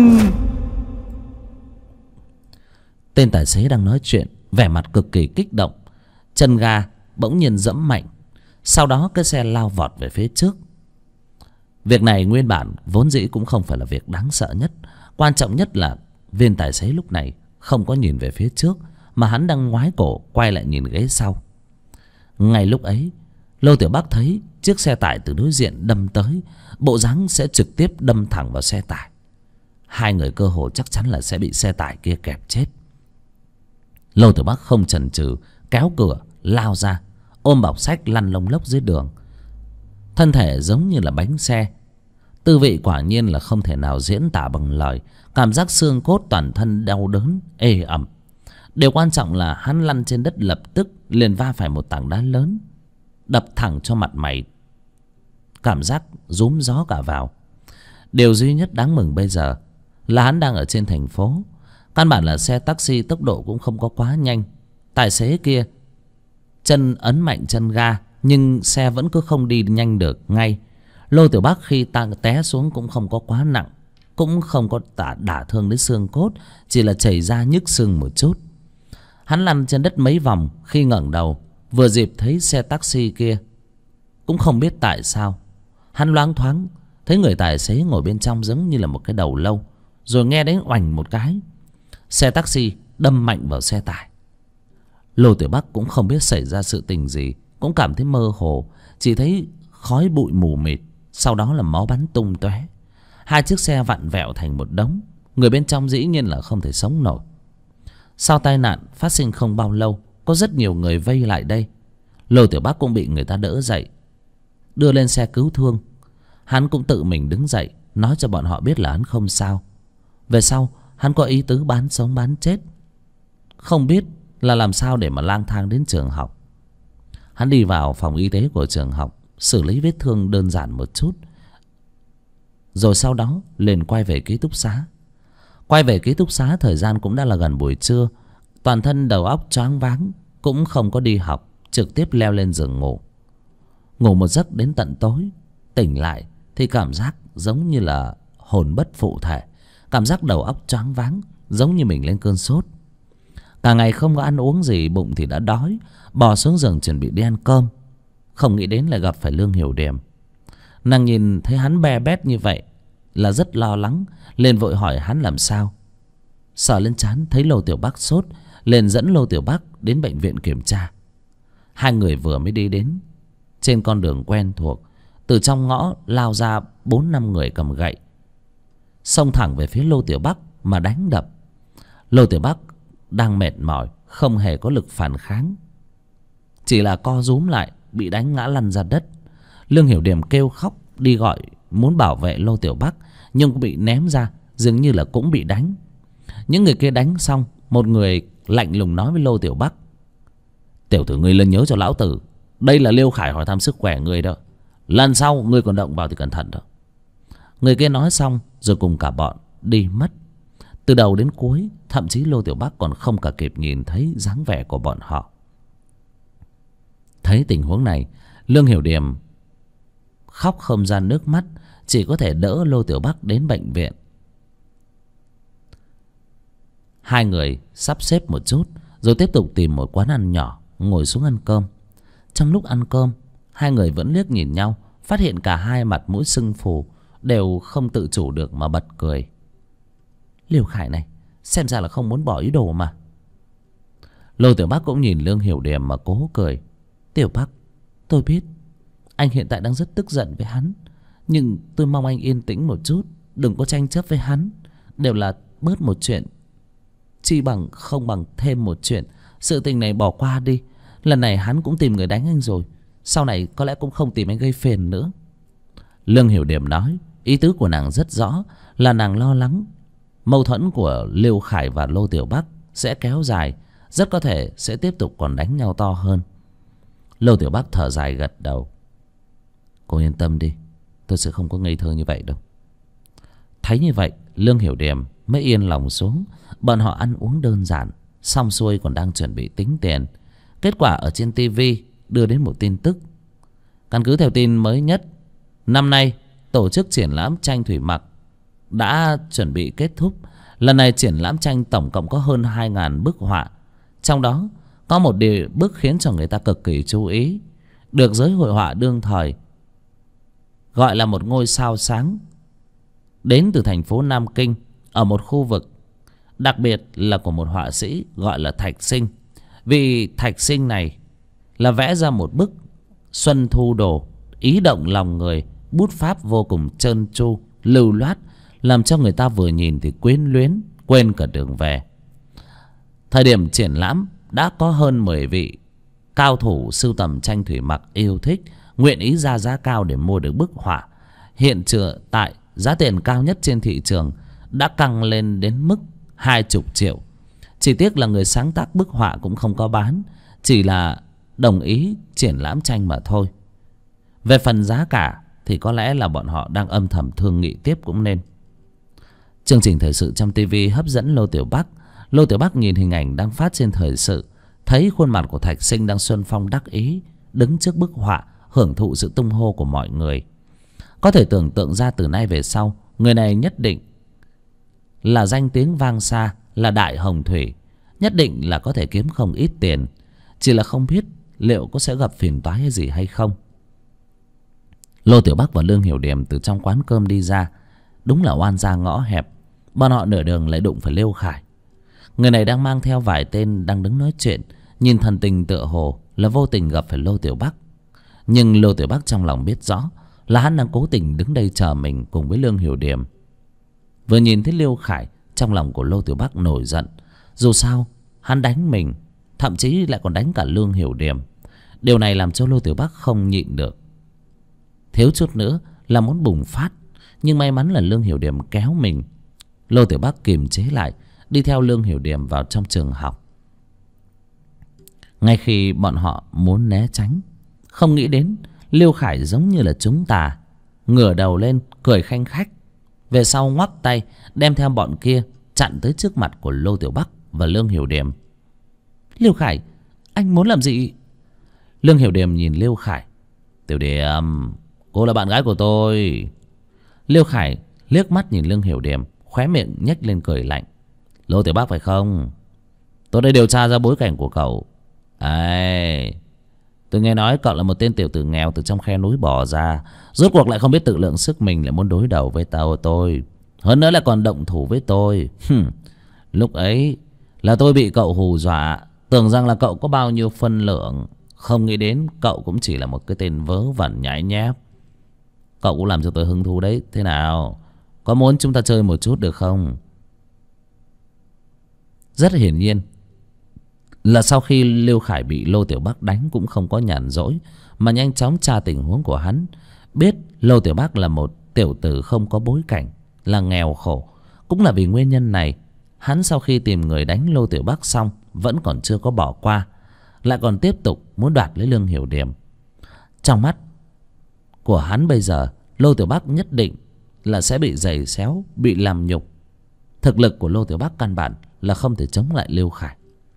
Tên tài xế đang nói chuyện, vẻ mặt cực kỳ kích động. Chân ga bỗng nhiên giẫm mạnh, sau đó cái xe lao vọt về phía trước. Việc này nguyên bản vốn dĩ cũng không phải là việc đáng sợ nhất. Quan trọng nhất là viên tài xế lúc này không có nhìn về phía trước, mà hắn đang ngoái cổ quay lại nhìn ghế sau. Ngay lúc ấy, Lô Tiểu Bắc thấy chiếc xe tải từ đối diện đâm tới, bộ dáng sẽ trực tiếp đâm thẳng vào xe tải. Hai người cơ hồ chắc chắn là sẽ bị xe tải kia kẹp chết. Lô Tiểu Bắc không chần chừ, kéo cửa lao ra, ôm bọc xách lăn lông lốc dưới đường. Thân thể giống như là bánh xe, tư vị quả nhiên là không thể nào diễn tả bằng lời. Cảm giác xương cốt toàn thân đau đớn ê ẩm. Điều quan trọng là hắn lăn trên đất lập tức liền va phải một tảng đá lớn, đập thẳng cho mặt mày, cảm giác rúm gió cả vào. Điều duy nhất đáng mừng bây giờ là hắn đang ở trên thành phố. Căn bản là xe taxi tốc độ cũng không có quá nhanh. Tài xế kia chân ấn mạnh chân ga, nhưng xe vẫn cứ không đi nhanh được ngay. Lô Tiểu Bắc khi té xuống cũng không có quá nặng, cũng không có đả thương đến xương cốt, chỉ là chảy ra nhức xương một chút. Hắn lăn trên đất mấy vòng, khi ngẩng đầu vừa dịp thấy xe taxi kia. Cũng không biết tại sao hắn loáng thoáng thấy người tài xế ngồi bên trong giống như là một cái đầu lâu. Rồi nghe đến oành một cái, xe taxi đâm mạnh vào xe tải. Lô Tiểu Bắc cũng không biết xảy ra sự tình gì, cũng cảm thấy mơ hồ, chỉ thấy khói bụi mù mịt, sau đó là máu bắn tung tóe. Hai chiếc xe vặn vẹo thành một đống, người bên trong dĩ nhiên là không thể sống nổi. Sau tai nạn phát sinh không bao lâu, có rất nhiều người vây lại đây. Lô Tiểu Bắc cũng bị người ta đỡ dậy, đưa lên xe cứu thương. Hắn cũng tự mình đứng dậy, nói cho bọn họ biết là hắn không sao. Về sau hắn có ý tứ bán sống bán chết, không biết là làm sao để mà lang thang đến trường học. Hắn đi vào phòng y tế của trường học, xử lý vết thương đơn giản một chút, rồi sau đó liền quay về ký túc xá. Quay về ký túc xá, thời gian cũng đã là gần buổi trưa. Toàn thân đầu óc choáng váng, cũng không có đi học, trực tiếp leo lên giường ngủ. Ngủ một giấc đến tận tối, tỉnh lại thì cảm giác giống như là hồn bất phụ thể. Cảm giác đầu óc choáng váng, giống như mình lên cơn sốt. Cả ngày không có ăn uống gì, bụng thì đã đói. Bò xuống giường chuẩn bị đi ăn cơm, không nghĩ đến lại gặp phải Lương Hiểu Điềm. Nàng nhìn thấy hắn be bét như vậy là rất lo lắng, liền vội hỏi hắn làm sao. Sờ lên trán thấy Lô Tiểu Bắc sốt, liền dẫn Lô Tiểu Bắc đến bệnh viện kiểm tra. Hai người vừa mới đi đến trên con đường quen thuộc, từ trong ngõ lao ra 4-5 người cầm gậy, xông thẳng về phía Lô Tiểu Bắc mà đánh đập. Lô Tiểu Bắc đang mệt mỏi, không hề có lực phản kháng, chỉ là co rúm lại, bị đánh ngã lăn ra đất. Lương Hiểu Điềm kêu khóc đi gọi muốn bảo vệ Lô Tiểu Bắc, nhưng cũng bị ném ra, dường như là cũng bị đánh. Những người kia đánh xong, một người lạnh lùng nói với Lô Tiểu Bắc: "Tiểu tử, ngươi lên nhớ cho lão tử, đây là Liêu Khải hỏi thăm sức khỏe ngươi đó, lần sau ngươi còn động vào thì cẩn thận đó." Người kia nói xong rồi cùng cả bọn đi mất. Từ đầu đến cuối, thậm chí Lô Tiểu Bắc còn không cả kịp nhìn thấy dáng vẻ của bọn họ. Thấy tình huống này, Lương Hiểu Điềm khóc không ra nước mắt, chỉ có thể đỡ Lô Tiểu Bắc đến bệnh viện. Hai người sắp xếp một chút rồi tiếp tục tìm một quán ăn nhỏ ngồi xuống ăn cơm. Trong lúc ăn cơm, hai người vẫn liếc nhìn nhau, phát hiện cả hai mặt mũi sưng phù, đều không tự chủ được mà bật cười. Liêu Khải này xem ra là không muốn bỏ ý đồ mà. Lô Tiểu Bắc cũng nhìn Lương Hiểu Điềm mà cố cười. Tiểu Bắc, tôi biết anh hiện tại đang rất tức giận với hắn, nhưng tôi mong anh yên tĩnh một chút, đừng có tranh chấp với hắn. Đều là bớt một chuyện, chi bằng không bằng thêm một chuyện. Sự tình này bỏ qua đi. Lần này hắn cũng tìm người đánh anh rồi, sau này có lẽ cũng không tìm anh gây phiền nữa. Lương Hiểu Điềm nói, ý tứ của nàng rất rõ, là nàng lo lắng mâu thuẫn của Liêu Khải và Lô Tiểu Bắc sẽ kéo dài, rất có thể sẽ tiếp tục còn đánh nhau to hơn. Lô Tiểu Bắc thở dài gật đầu. Cô yên tâm đi, tôi sẽ không có ngây thơ như vậy đâu. Thấy như vậy, Lương Hiểu Điềm mới yên lòng xuống. Bọn họ ăn uống đơn giản, xong xuôi còn đang chuẩn bị tính tiền. Kết quả ở trên tivi đưa đến một tin tức. Căn cứ theo tin mới nhất, năm nay tổ chức triển lãm tranh thủy mặc đã chuẩn bị kết thúc. Lần này triển lãm tranh tổng cộng có hơn 2.000 bức họa. Trong đó có một bức khiến cho người ta cực kỳ chú ý, được giới hội họa đương thời gọi là một ngôi sao sáng, đến từ thành phố Nam Kinh, ở một khu vực đặc biệt là của một họa sĩ gọi là Thạch Sinh. Vì Thạch Sinh này là vẽ ra một bức Xuân Thu Đồ, ý động lòng người, bút pháp vô cùng trơn tru, lưu loát, làm cho người ta vừa nhìn thì quyến luyến, quên cả đường về. Thời điểm triển lãm đã có hơn 10 vị cao thủ sưu tầm tranh thủy mặc yêu thích, nguyện ý ra giá cao để mua được bức họa. Hiện tại giá tiền cao nhất trên thị trường đã tăng lên đến mức 20 triệu. Chỉ tiếc là người sáng tác bức họa cũng không có bán, chỉ là đồng ý triển lãm tranh mà thôi. Về phần giá cả thì có lẽ là bọn họ đang âm thầm thương nghị tiếp cũng nên. Chương trình thời sự trong TV hấp dẫn Lô Tiểu Bắc. Lô Tiểu Bắc nhìn hình ảnh đang phát trên thời sự, thấy khuôn mặt của Thạch Sinh đang xuân phong đắc ý, đứng trước bức họa hưởng thụ sự tung hô của mọi người. Có thể tưởng tượng ra từ nay về sau, người này nhất định là danh tiếng vang xa, là đại hồng thủy, nhất định là có thể kiếm không ít tiền. Chỉ là không biết liệu có sẽ gặp phiền toái hay gì hay không. Lô Tiểu Bắc và Lương Hiểu Điềm từ trong quán cơm đi ra, đúng là oan ra ngõ hẹp. Bọn họ nửa đường lại đụng phải Liêu Khải. Người này đang mang theo vài tên đang đứng nói chuyện, nhìn thần tình tựa hồ là vô tình gặp phải Lô Tiểu Bắc. Nhưng Lô Tiểu Bắc trong lòng biết rõ là hắn đang cố tình đứng đây chờ mình cùng với Lương Hiểu Điềm. Vừa nhìn thấy Liêu Khải, trong lòng của Lô Tiểu Bắc nổi giận. Dù sao hắn đánh mình, thậm chí lại còn đánh cả Lương Hiểu Điềm. Điều này làm cho Lô Tiểu Bắc không nhịn được, thiếu chút nữa là muốn bùng phát. Nhưng may mắn là Lương Hiểu Điềm kéo mình. Lô Tiểu Bắc kiềm chế lại, đi theo Lương Hiểu Điềm vào trong trường học. Ngay khi bọn họ muốn né tránh, không nghĩ đến Liêu Khải giống như là trúng tà, ngửa đầu lên cười khanh khách, về sau ngoắc tay đem theo bọn kia chặn tới trước mặt của Lô Tiểu Bắc và Lương Hiểu Điềm. Liêu Khải, anh muốn làm gì? Lương Hiểu Điềm nhìn Liêu Khải. Tiểu Điềm, cô là bạn gái của tôi. Liêu Khải liếc mắt nhìn Lương Hiểu Điềm, khóe miệng nhếch lên cười lạnh. Lô Tiểu Bắc phải không? Tôi đã điều tra ra bối cảnh của cậu. Ai, tôi nghe nói cậu là một tên tiểu tử nghèo từ trong khe núi bỏ ra, rốt cuộc lại không biết tự lượng sức mình, lại muốn đối đầu với tôi. Hơn nữa lại còn động thủ với tôi. Lúc ấy là tôi bị cậu hù dọa, tưởng rằng là cậu có bao nhiêu phân lượng, không nghĩ đến cậu cũng chỉ là một cái tên vớ vẩn nhãi nhép. Cậu cũng làm cho tôi hứng thú đấy. Thế nào, có muốn chúng ta chơi một chút được không? Rất hiển nhiên là sau khi Liêu Khải bị Lô Tiểu Bắc đánh cũng không có nhàn rỗi, mà nhanh chóng tra tình huống của hắn. Biết Lô Tiểu Bắc là một tiểu tử không có bối cảnh, là nghèo khổ. Cũng là vì nguyên nhân này, hắn sau khi tìm người đánh Lô Tiểu Bắc xong vẫn còn chưa có bỏ qua, lại còn tiếp tục muốn đoạt lấy Lương Hiểu Điểm. Trong mắt của hắn bây giờ, Lô Tiểu Bắc nhất định là sẽ bị giày xéo, bị làm nhục. Thực lực của Lô Tiểu Bắc căn bản là không thể chống lại Liêu Khải.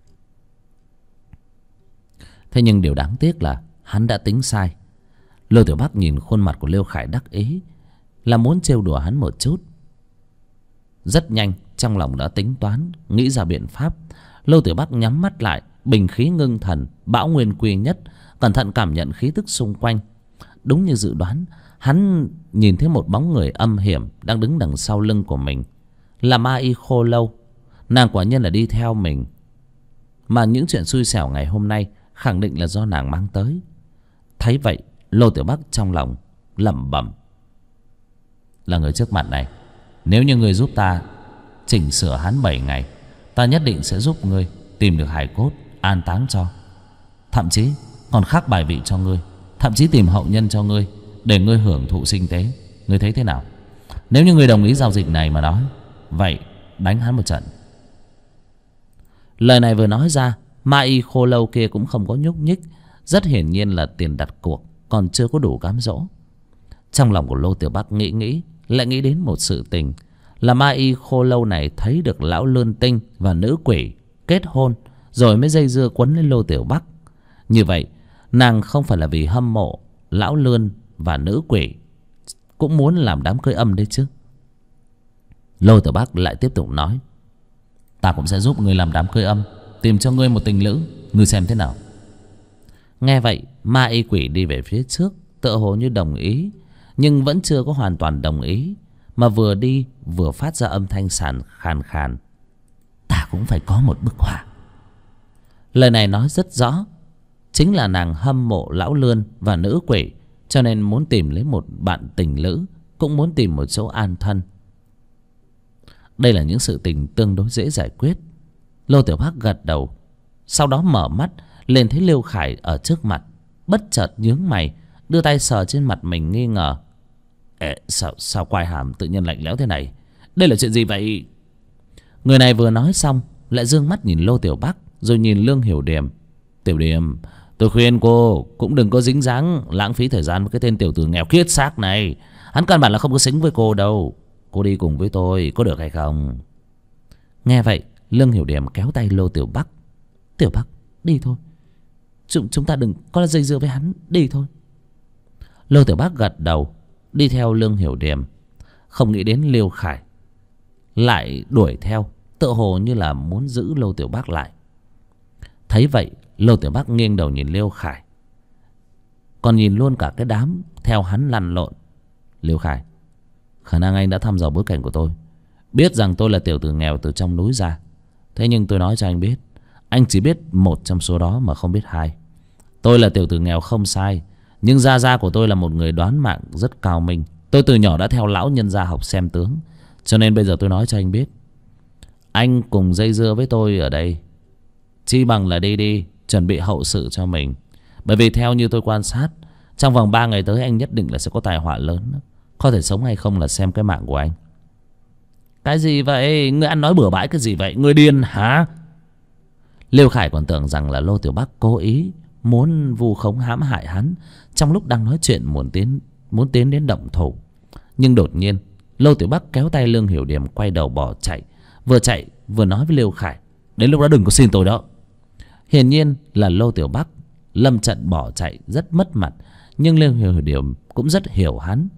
Thế nhưng điều đáng tiếc là hắn đã tính sai. Lô Tiểu Bắc nhìn khuôn mặt của Liêu Khải đắc ý, là muốn trêu đùa hắn một chút. Rất nhanh trong lòng đã tính toán, nghĩ ra biện pháp. Lô Tiểu Bắc nhắm mắt lại, bình khí ngưng thần, bão nguyên quy nhất, cẩn thận cảm nhận khí tức xung quanh. Đúng như dự đoán, hắn nhìn thấy một bóng người âm hiểm đang đứng đằng sau lưng của mình, là Ma Y Khô Lâu. Nàng quả nhiên là đi theo mình, mà những chuyện xui xẻo ngày hôm nay khẳng định là do nàng mang tới. Thấy vậy, Lô Tiểu Bắc trong lòng lẩm bẩm: là người trước mặt này, nếu như người giúp ta chỉnh sửa hắn 7 ngày, ta nhất định sẽ giúp ngươi tìm được hài cốt an táng cho. Thậm chí còn khắc bài vị cho ngươi, thậm chí tìm hậu nhân cho ngươi, để ngươi hưởng thụ sinh tế. Ngươi thấy thế nào? Nếu như ngươi đồng ý giao dịch này mà nói, vậy đánh hắn một trận. Lời này vừa nói ra, Ma Y Khô Lâu kia cũng không có nhúc nhích. Rất hiển nhiên là tiền đặt cuộc còn chưa có đủ cám dỗ. Trong lòng của Lô Tiểu Bắc nghĩ lại nghĩ đến một sự tình, là Ma Y Khô Lâu này thấy được lão Lươn Tinh và nữ quỷ kết hôn rồi mới dây dưa quấn lên Lô Tiểu Bắc. Như vậy nàng không phải là vì hâm mộ lão Lươn và nữ quỷ, cũng muốn làm đám cưới âm đấy chứ. Lô Tiểu Bắc lại tiếp tục nói: ta cũng sẽ giúp ngươi làm đám cưới âm, tìm cho ngươi một tình lữ, ngươi xem thế nào? Nghe vậy, Ma Y quỷ đi về phía trước, tựa hồ như đồng ý, nhưng vẫn chưa có hoàn toàn đồng ý, mà vừa đi vừa phát ra âm thanh khàn khàn: ta cũng phải có một bức họa. Lời này nói rất rõ, chính là nàng hâm mộ lão Lươn và nữ quỷ, cho nên muốn tìm lấy một bạn tình lữ, cũng muốn tìm một chỗ an thân. Đây là những sự tình tương đối dễ giải quyết. Lô Tiểu Bắc gật đầu, sau đó mở mắt lên thấy Liêu Khải ở trước mặt, bất chợt nhướng mày, đưa tay sờ trên mặt mình nghi ngờ: sao quai hàm tự nhiên lạnh lẽo thế này? Đây là chuyện gì vậy? Người này vừa nói xong lại dương mắt nhìn Lô Tiểu Bắc, rồi nhìn Lương Hiểu Điểm: Tiểu Điểm, tôi khuyên cô cũng đừng có dính dáng lãng phí thời gian với cái tên tiểu tử nghèo kiết xác này. Hắn căn bản là không có xứng với cô đâu. Cô đi cùng với tôi có được hay không? Nghe vậy, Lương Hiểu Điểm kéo tay Lô Tiểu Bắc: Tiểu Bắc, đi thôi, chúng ta đừng có dây dưa với hắn, đi thôi. Lô Tiểu Bắc gật đầu, đi theo Lương Hiểu Điểm. Không nghĩ đến Liêu Khải lại đuổi theo, tựa hồ như là muốn giữ Lô Tiểu Bắc lại. Thấy vậy, Lô Tiểu Bắc nghiêng đầu nhìn Liêu Khải, còn nhìn luôn cả cái đám theo hắn lăn lộn. Liêu Khải, khả năng anh đã thăm dò bối cảnh của tôi, biết rằng tôi là tiểu tử nghèo từ trong núi ra. Thế nhưng tôi nói cho anh biết, anh chỉ biết một trong số đó mà không biết hai. Tôi là tiểu tử nghèo không sai, nhưng gia gia của tôi là một người đoán mạng rất cao minh. Tôi từ nhỏ đã theo lão nhân gia học xem tướng, cho nên bây giờ tôi nói cho anh biết, anh cùng dây dưa với tôi ở đây, chi bằng là đi chuẩn bị hậu sự cho mình. Bởi vì theo như tôi quan sát, trong vòng 3 ngày tới anh nhất định là sẽ có tai họa lớn. Có thể sống hay không là xem cái mạng của anh. Cái gì vậy? Ngươi ăn nói bừa bãi cái gì vậy? Ngươi điên hả? Liêu Khải còn tưởng rằng là Lô Tiểu Bắc cố ý muốn vu khống hãm hại hắn trong lúc đang nói chuyện muốn tiến đến động thủ. Nhưng đột nhiên Lô Tiểu Bắc kéo tay Lương Hiểu Điểm quay đầu bỏ chạy, vừa nói với Liêu Khải: đến lúc đó đừng có xin tôi đó. Hiển nhiên là Lô Tiểu Bắc lâm trận bỏ chạy rất mất mặt, nhưng Lương Hiểu Điểm cũng rất hiểu hắn.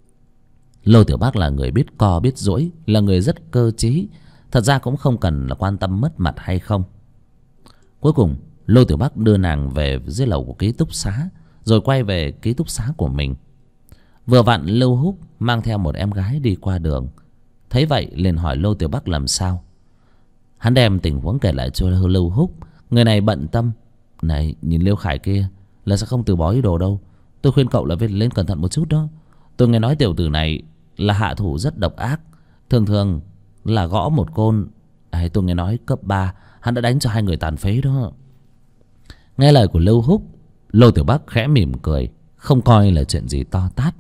Lô Tiểu Bắc là người biết co biết dỗi, là người rất cơ trí, thật ra cũng không cần là quan tâm mất mặt hay không. Cuối cùng Lô Tiểu Bắc đưa nàng về dưới lầu của ký túc xá, rồi quay về ký túc xá của mình. Vừa vặn Lưu Húc mang theo một em gái đi qua đường, thấy vậy liền hỏi Lô Tiểu Bắc làm sao. Hắn đem tình huống kể lại cho Lưu Húc. Người này bận tâm: này, nhìn Liêu Khải kia là sẽ không từ bỏ ý đồ đâu. Tôi khuyên cậu là lên cẩn thận một chút đó. Tôi nghe nói tiểu tử này là hạ thủ rất độc ác, thường thường là gõ một côn. Tôi nghe nói cấp 3 hắn đã đánh cho 2 người tàn phế đó. Nghe lời của Lưu Húc, Lô Tiểu Bắc khẽ mỉm cười, không coi là chuyện gì to tát.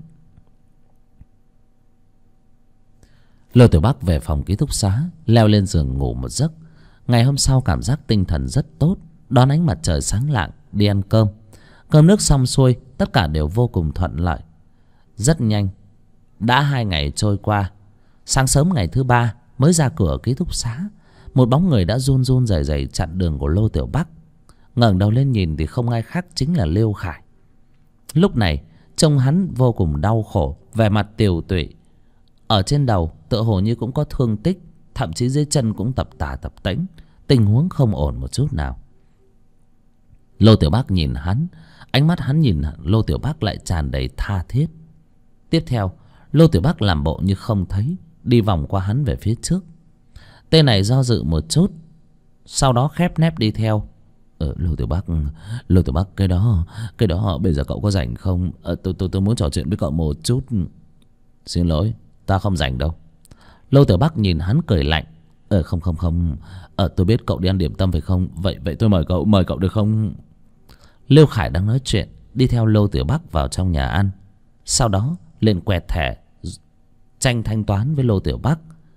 Lô Tiểu Bắc về phòng ký túc xá, leo lên giường ngủ một giấc. Ngày hôm sau cảm giác tinh thần rất tốt, đón ánh mặt trời sáng lạng đi ăn cơm. Cơm nước xong xuôi, tất cả đều vô cùng thuận lợi. Rất nhanh, đã 2 ngày trôi qua. Sáng sớm ngày thứ 3 mới ra cửa ký túc xá, một bóng người đã run run rẩy rẩy chặn đường của Lô Tiểu Bắc. Ngẩng đầu lên nhìn thì không ai khác chính là Liêu Khải. Lúc này trông hắn vô cùng đau khổ, vẻ mặt tiều tụy. Ở trên đầu tựa hồ như cũng có thương tích, thậm chí dưới chân cũng tập tả tập tễnh, tình huống không ổn một chút nào. Lô Tiểu Bắc nhìn hắn, ánh mắt hắn nhìn Lô Tiểu Bắc lại tràn đầy tha thiết. Tiếp theo, Lô Tiểu Bắc làm bộ như không thấy, đi vòng qua hắn về phía trước. Tên này do dự một chút, sau đó khép nép đi theo. Lô Tiểu Bắc, cái đó bây giờ cậu có rảnh không? Tôi muốn trò chuyện với cậu một chút. Xin lỗi, ta không rảnh đâu. Lô Tiểu Bắc nhìn hắn cười lạnh. Không. Tôi biết cậu đi ăn điểm tâm phải không? Vậy tôi mời cậu được không? Liêu Khải đang nói chuyện, đi theo Lô Tiểu Bắc vào trong nhà ăn. Sau đó lên quẹt thẻ tranh thanh toán với Lô Tiểu Bắc.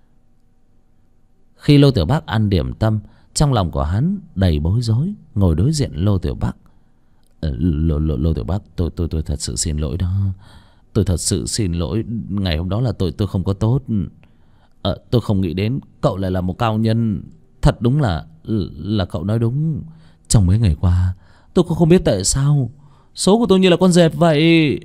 Khi Lô Tiểu Bắc ăn điểm tâm, trong lòng của hắn đầy bối rối, ngồi đối diện Lô Tiểu Bắc. Lô Tiểu Bắc, tôi thật sự xin lỗi đó. Tôi thật sự xin lỗi, ngày hôm đó là tôi không có tốt. Tôi không nghĩ đến cậu lại là một cao nhân. Thật đúng là cậu nói đúng. Trong mấy ngày qua tôi cũng không biết tại sao số của tôi như là con dẹp vậy.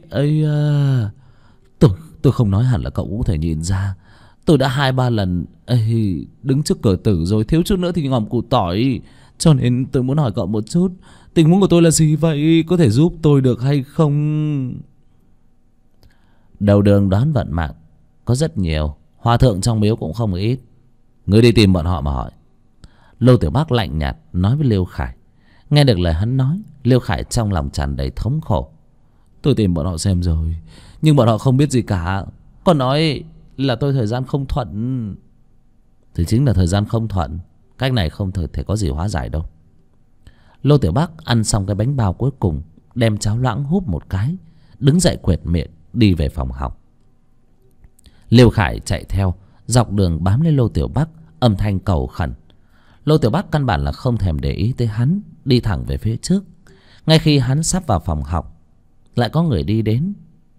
Tôi không nói hẳn là cậu cũng có thể nhìn ra. Tôi đã 2-3 lần đứng trước cửa tử rồi, thiếu chút nữa thì ngòm củ tỏi. Cho nên tôi muốn hỏi cậu một chút, tình huống của tôi là gì vậy? Có thể giúp tôi được hay không? Đầu đường đoán vận mạng có rất nhiều, hòa thượng trong miếu cũng không ít. Ngươi đi tìm bọn họ mà hỏi. Lô Tiểu Bắc lạnh nhạt nói với Liêu Khải. Nghe được lời hắn nói, Liêu Khải trong lòng tràn đầy thống khổ. Tôi tìm bọn họ xem rồi, nhưng bọn họ không biết gì cả. Còn nói là tôi thời gian không thuận. Thì chính là thời gian không thuận. Cách này không thể có gì hóa giải đâu. Lô Tiểu Bắc ăn xong cái bánh bao cuối cùng, đem cháo loãng húp một cái, đứng dậy quệt miệng đi về phòng học. Liêu Khải chạy theo, dọc đường bám lên Lô Tiểu Bắc, âm thanh cầu khẩn. Lô Tiểu Bắc căn bản là không thèm để ý tới hắn, đi thẳng về phía trước. Ngay khi hắn sắp vào phòng học, lại có người đi đến.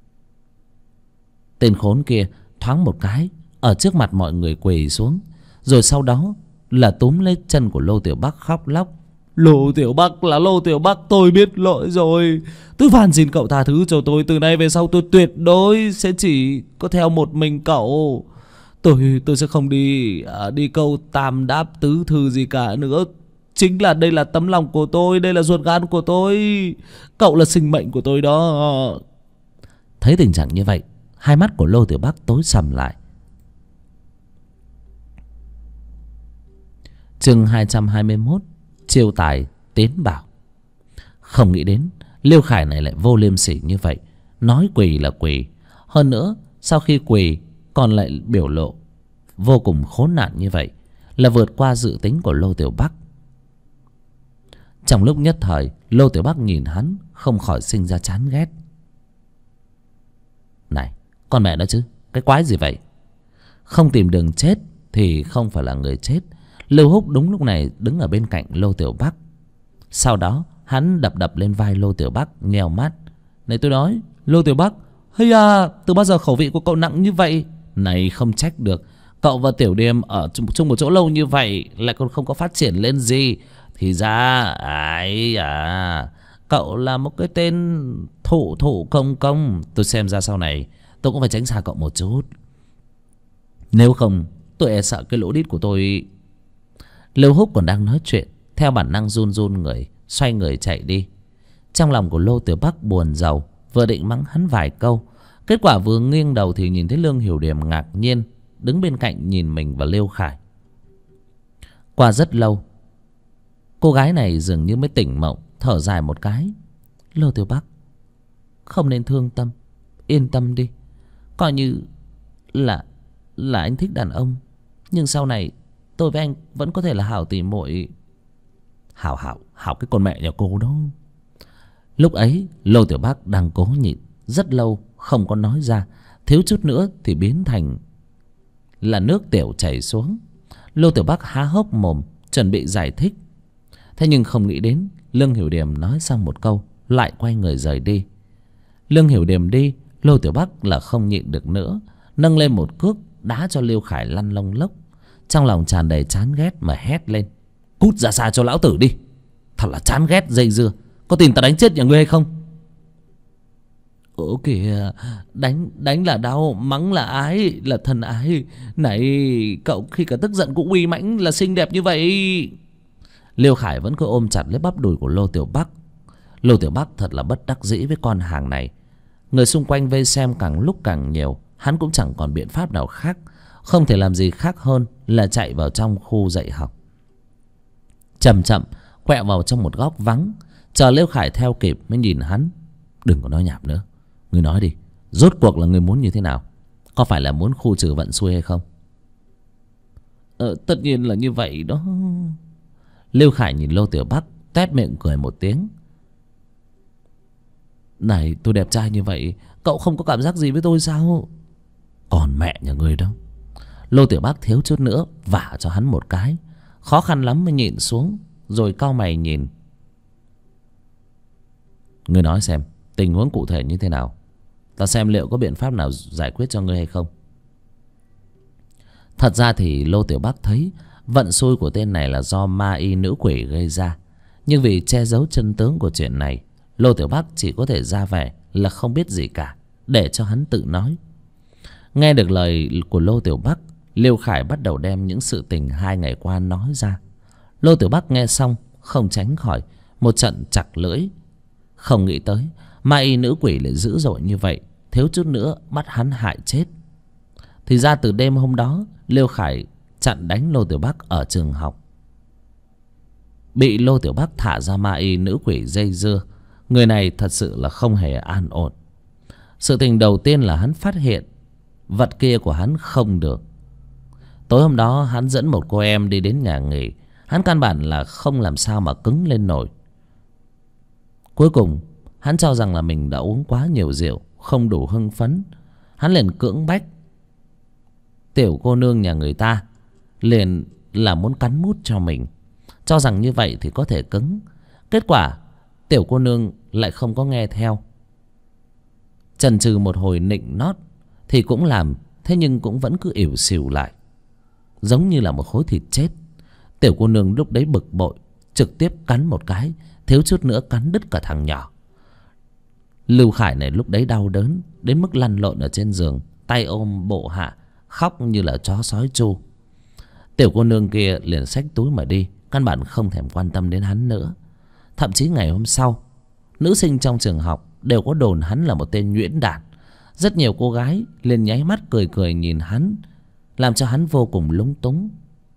Tên khốn kia thoáng một cái ở trước mặt mọi người quỳ xuống, rồi sau đó là túm lấy chân của Lô Tiểu Bắc khóc lóc. Lô Tiểu Bắc là Lô Tiểu Bắc, tôi biết lỗi rồi. Tôi van xin cậu tha thứ cho tôi. Từ nay về sau tôi tuyệt đối sẽ chỉ có theo một mình cậu. Tôi sẽ không đi câu tam đáp tứ thư gì cả nữa. Chính là đây là tấm lòng của tôi, đây là ruột gan của tôi. Cậu là sinh mệnh của tôi đó. Thấy tình trạng như vậy, hai mắt của Lô Tiểu Bắc tối sầm lại. Chương 221, chiêu tài tiến bảo. Không nghĩ đến Liêu Khải này lại vô liêm sỉ như vậy. Nói quỳ là quỳ, hơn nữa sau khi quỳ còn lại biểu lộ vô cùng khốn nạn như vậy, là vượt qua dự tính của Lô Tiểu Bắc. Trong lúc nhất thời, Lô Tiểu Bắc nhìn hắn không khỏi sinh ra chán ghét. Này, con mẹ nó chứ, cái quái gì vậy? Không tìm đường chết thì không phải là người chết. Lưu Húc đúng lúc này đứng ở bên cạnh Lô Tiểu Bắc. Sau đó hắn đập lên vai Lô Tiểu Bắc, nhèo mắt. Này tôi nói, Lô Tiểu Bắc, hay à, từ bao giờ khẩu vị của cậu nặng như vậy? Này không trách được, cậu và Tiểu Điềm ở chung một chỗ lâu như vậy lại còn không có phát triển lên gì. Thì ra cậu là một cái tên thụ công. Tôi xem ra sau này tôi cũng phải tránh xa cậu một chút, nếu không tôi e sợ cái lỗ đít của tôi. Lưu Húc còn đang nói chuyện, theo bản năng run người, xoay người chạy đi. Trong lòng của Lô Tiểu Bắc buồn rầu, vừa định mắng hắn vài câu, kết quả vừa nghiêng đầu thì nhìn thấy Lương Hiểu Điềm ngạc nhiên đứng bên cạnh nhìn mình và Liêu Khải. Qua rất lâu, cô gái này dường như mới tỉnh mộng, thở dài một cái. Lô Tiểu Bắc, không nên thương tâm, yên tâm đi. Coi như là anh thích đàn ông, nhưng sau này tôi với anh vẫn có thể là hảo tỉ muội. Hảo Hảo, Hảo cái con mẹ nhà cô đó. Lúc ấy Lô Tiểu Bác đang cố nhịn rất lâu không có nói ra, thiếu chút nữa thì biến thành là nước tiểu chảy xuống. Lô Tiểu Bác há hốc mồm chuẩn bị giải thích, thế nhưng không nghĩ đến Lương Hiểu Điềm nói xong một câu lại quay người rời đi. Lương Hiểu Điềm đi, Lô Tiểu Bác là không nhịn được nữa, nâng lên một cước đá cho Liêu Khải lăn lông lốc. Trong lòng tràn đầy chán ghét mà hét lên: cút ra xa cho lão tử đi, thật là chán ghét dây dưa, có tin ta đánh chết nhà ngươi hay không? Ủa kìa, đánh là đau, mắng là ái, là thân ái. Này cậu khi cả tức giận cũng uy mãnh là xinh đẹp như vậy. Liêu Khải vẫn cứ ôm chặt lấy bắp đùi của Lô Tiểu Bác. Lô Tiểu Bác thật là bất đắc dĩ với con hàng này. Người xung quanh vây xem càng lúc càng nhiều, hắn cũng chẳng còn biện pháp nào khác, không thể làm gì khác hơn là chạy vào trong khu dạy học. Chậm chậm quẹo vào trong một góc vắng, chờ Liêu Khải theo kịp mới nhìn hắn: đừng có nói nhảm nữa, ngươi nói đi, rốt cuộc là ngươi muốn như thế nào? Có phải là muốn khu trừ vận xui hay không? Tất nhiên là như vậy đó. Liêu Khải nhìn Lô Tiểu Bác tét miệng cười một tiếng: này tôi đẹp trai như vậy, cậu không có cảm giác gì với tôi sao? Còn mẹ nhà ngươi đó. Lô Tiểu Bác thiếu chút nữa vả cho hắn một cái, khó khăn lắm mới nhịn xuống, rồi cau mày nhìn: ngươi nói xem tình huống cụ thể như thế nào, ta xem liệu có biện pháp nào giải quyết cho ngươi hay không. Thật ra thì Lô Tiểu Bác thấy vận xui của tên này là do ma y nữ quỷ gây ra, nhưng vì che giấu chân tướng của chuyện này, Lô Tiểu Bác chỉ có thể ra vẻ là không biết gì cả, để cho hắn tự nói. Nghe được lời của Lô Tiểu Bác, Liêu Khải bắt đầu đem những sự tình 2 ngày qua nói ra. Lô Tiểu Bác nghe xong không tránh khỏi một trận chặt lưỡi. Không nghĩ tới ma y nữ quỷ lại dữ dội như vậy, thiếu chút nữa bắt hắn hại chết. Thì ra từ đêm hôm đó, Liêu Khải chặn đánh Lô Tiểu Bác ở trường học. Bị Lô Tiểu Bác thả ra ma y nữ quỷ dây dưa, người này thật sự là không hề an ổn. Sự tình đầu tiên là hắn phát hiện vật kia của hắn không được. Tối hôm đó hắn dẫn một cô em đi đến nhà nghỉ, hắn căn bản là không làm sao mà cứng lên nổi. Cuối cùng hắn cho rằng là mình đã uống quá nhiều rượu, không đủ hưng phấn. Hắn liền cưỡng bách tiểu cô nương nhà người ta, liền là muốn cắn mút cho mình, cho rằng như vậy thì có thể cứng. Kết quả tiểu cô nương lại không có nghe theo. Chần chừ một hồi nịnh nót thì cũng làm, thế nhưng cũng vẫn cứ ỉu xìu lại, giống như là một khối thịt chết. Tiểu cô nương lúc đấy bực bội, trực tiếp cắn một cái, thiếu chút nữa cắn đứt cả thằng nhỏ. Lưu Khải này lúc đấy đau đớn đến mức lăn lộn ở trên giường, tay ôm bộ hạ, khóc như là chó sói chu. Tiểu cô nương kia liền xách túi mà đi, căn bản không thèm quan tâm đến hắn nữa. Thậm chí ngày hôm sau, nữ sinh trong trường học đều có đồn hắn là một tên nhuyễn đản. Rất nhiều cô gái liền nháy mắt cười cười nhìn hắn, làm cho hắn vô cùng lúng túng.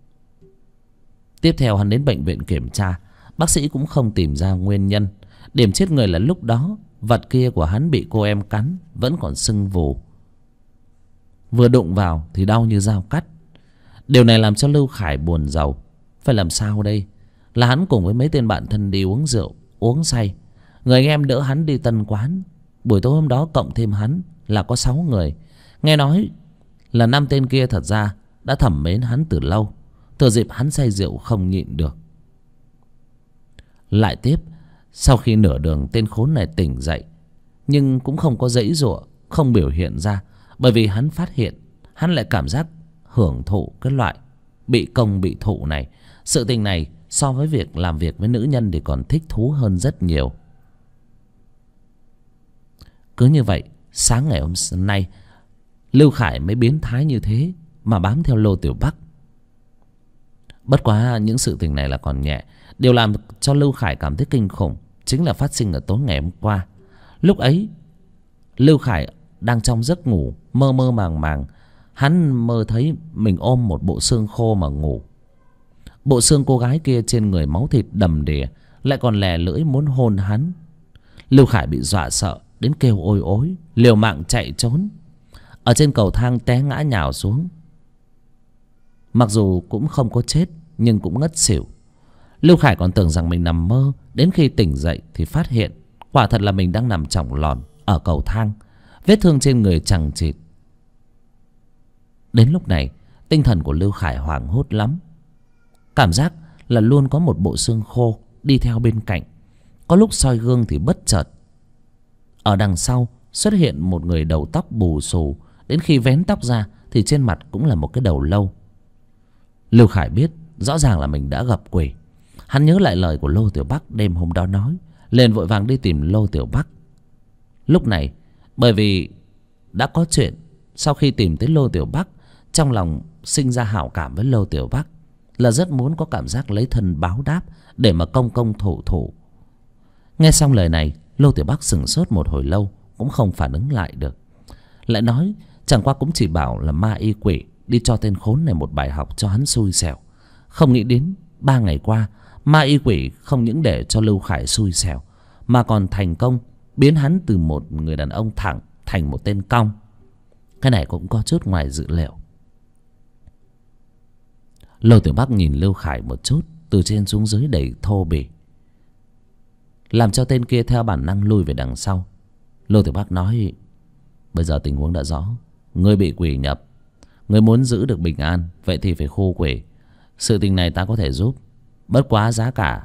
Tiếp theo hắn đến bệnh viện kiểm tra, bác sĩ cũng không tìm ra nguyên nhân. Điểm chết người là lúc đó vật kia của hắn bị cô em cắn, vẫn còn sưng vù, vừa đụng vào thì đau như dao cắt. Điều này làm cho Lưu Khải buồn rầu. Phải làm sao đây? Là hắn cùng với mấy tên bạn thân đi uống rượu, uống say. Người anh em đỡ hắn đi tân quán. Buổi tối hôm đó cộng thêm hắn là có 6 người. Nghe nói là 5 tên kia thật ra đã thẩm mến hắn từ lâu. Thừa dịp hắn say rượu không nhịn được. Lại tiếp, sau khi nửa đường tên khốn này tỉnh dậy, nhưng cũng không có giãy giụa, không biểu hiện ra. Bởi vì hắn phát hiện hắn lại cảm giác hưởng thụ cái loại bị công bị thụ này. Sự tình này so với việc làm việc với nữ nhân thì còn thích thú hơn rất nhiều. Cứ như vậy, sáng ngày hôm nay, Lưu Khải mới biến thái như thế mà bám theo Lô Tiểu Bác. Bất quá những sự tình này là còn nhẹ. Điều làm cho Lưu Khải cảm thấy kinh khủng chính là phát sinh ở tối ngày hôm qua. Lúc ấy Lưu Khải đang trong giấc ngủ, mơ mơ màng màng. Hắn mơ thấy mình ôm một bộ xương khô mà ngủ. Bộ xương cô gái kia trên người máu thịt đầm đìa, lại còn lè lưỡi muốn hôn hắn. Lưu Khải bị dọa sợ đến kêu ôi ối, liều mạng chạy trốn. Ở trên cầu thang té ngã nhào xuống. Mặc dù cũng không có chết, nhưng cũng ngất xỉu. Lưu Khải còn tưởng rằng mình nằm mơ. Đến khi tỉnh dậy thì phát hiện quả thật là mình đang nằm chỏng lòn ở cầu thang, vết thương trên người chằng chịt. Đến lúc này tinh thần của Lưu Khải hoảng hốt lắm. Cảm giác là luôn có một bộ xương khô đi theo bên cạnh. Có lúc soi gương thì bất chợt ở đằng sau xuất hiện một người đầu tóc bù xù. Đến khi vén tóc ra thì trên mặt cũng là một cái đầu lâu. Lưu Khải biết rõ ràng là mình đã gặp quỷ. Hắn nhớ lại lời của Lô Tiểu Bắc đêm hôm đó nói, liền vội vàng đi tìm Lô Tiểu Bắc. Lúc này bởi vì đã có chuyện, sau khi tìm tới Lô Tiểu Bắc, trong lòng sinh ra hảo cảm với Lô Tiểu Bắc, là rất muốn có cảm giác lấy thân báo đáp để mà công công thủ thủ. Nghe xong lời này, Lô Tiểu Bắc sững sốt một hồi lâu cũng không phản ứng lại được. Lại nói chẳng qua cũng chỉ bảo là ma y quỷ đi cho tên khốn này một bài học cho hắn xui xẻo. Không nghĩ đến 3 ngày qua, ma y quỷ không những để cho Lưu Khải xui xẻo, mà còn thành công biến hắn từ một người đàn ông thẳng thành một tên cong. Cái này cũng có chút ngoài dự liệu. Lô Tiểu Bắc nhìn Lưu Khải một chút, từ trên xuống dưới đầy thô bỉ, làm cho tên kia theo bản năng lui về đằng sau. Lô Tiểu Bắc nói: bây giờ tình huống đã rõ, ngươi bị quỷ nhập, ngươi muốn giữ được bình an, vậy thì phải khu quỷ. Sự tình này ta có thể giúp, bất quá giá cả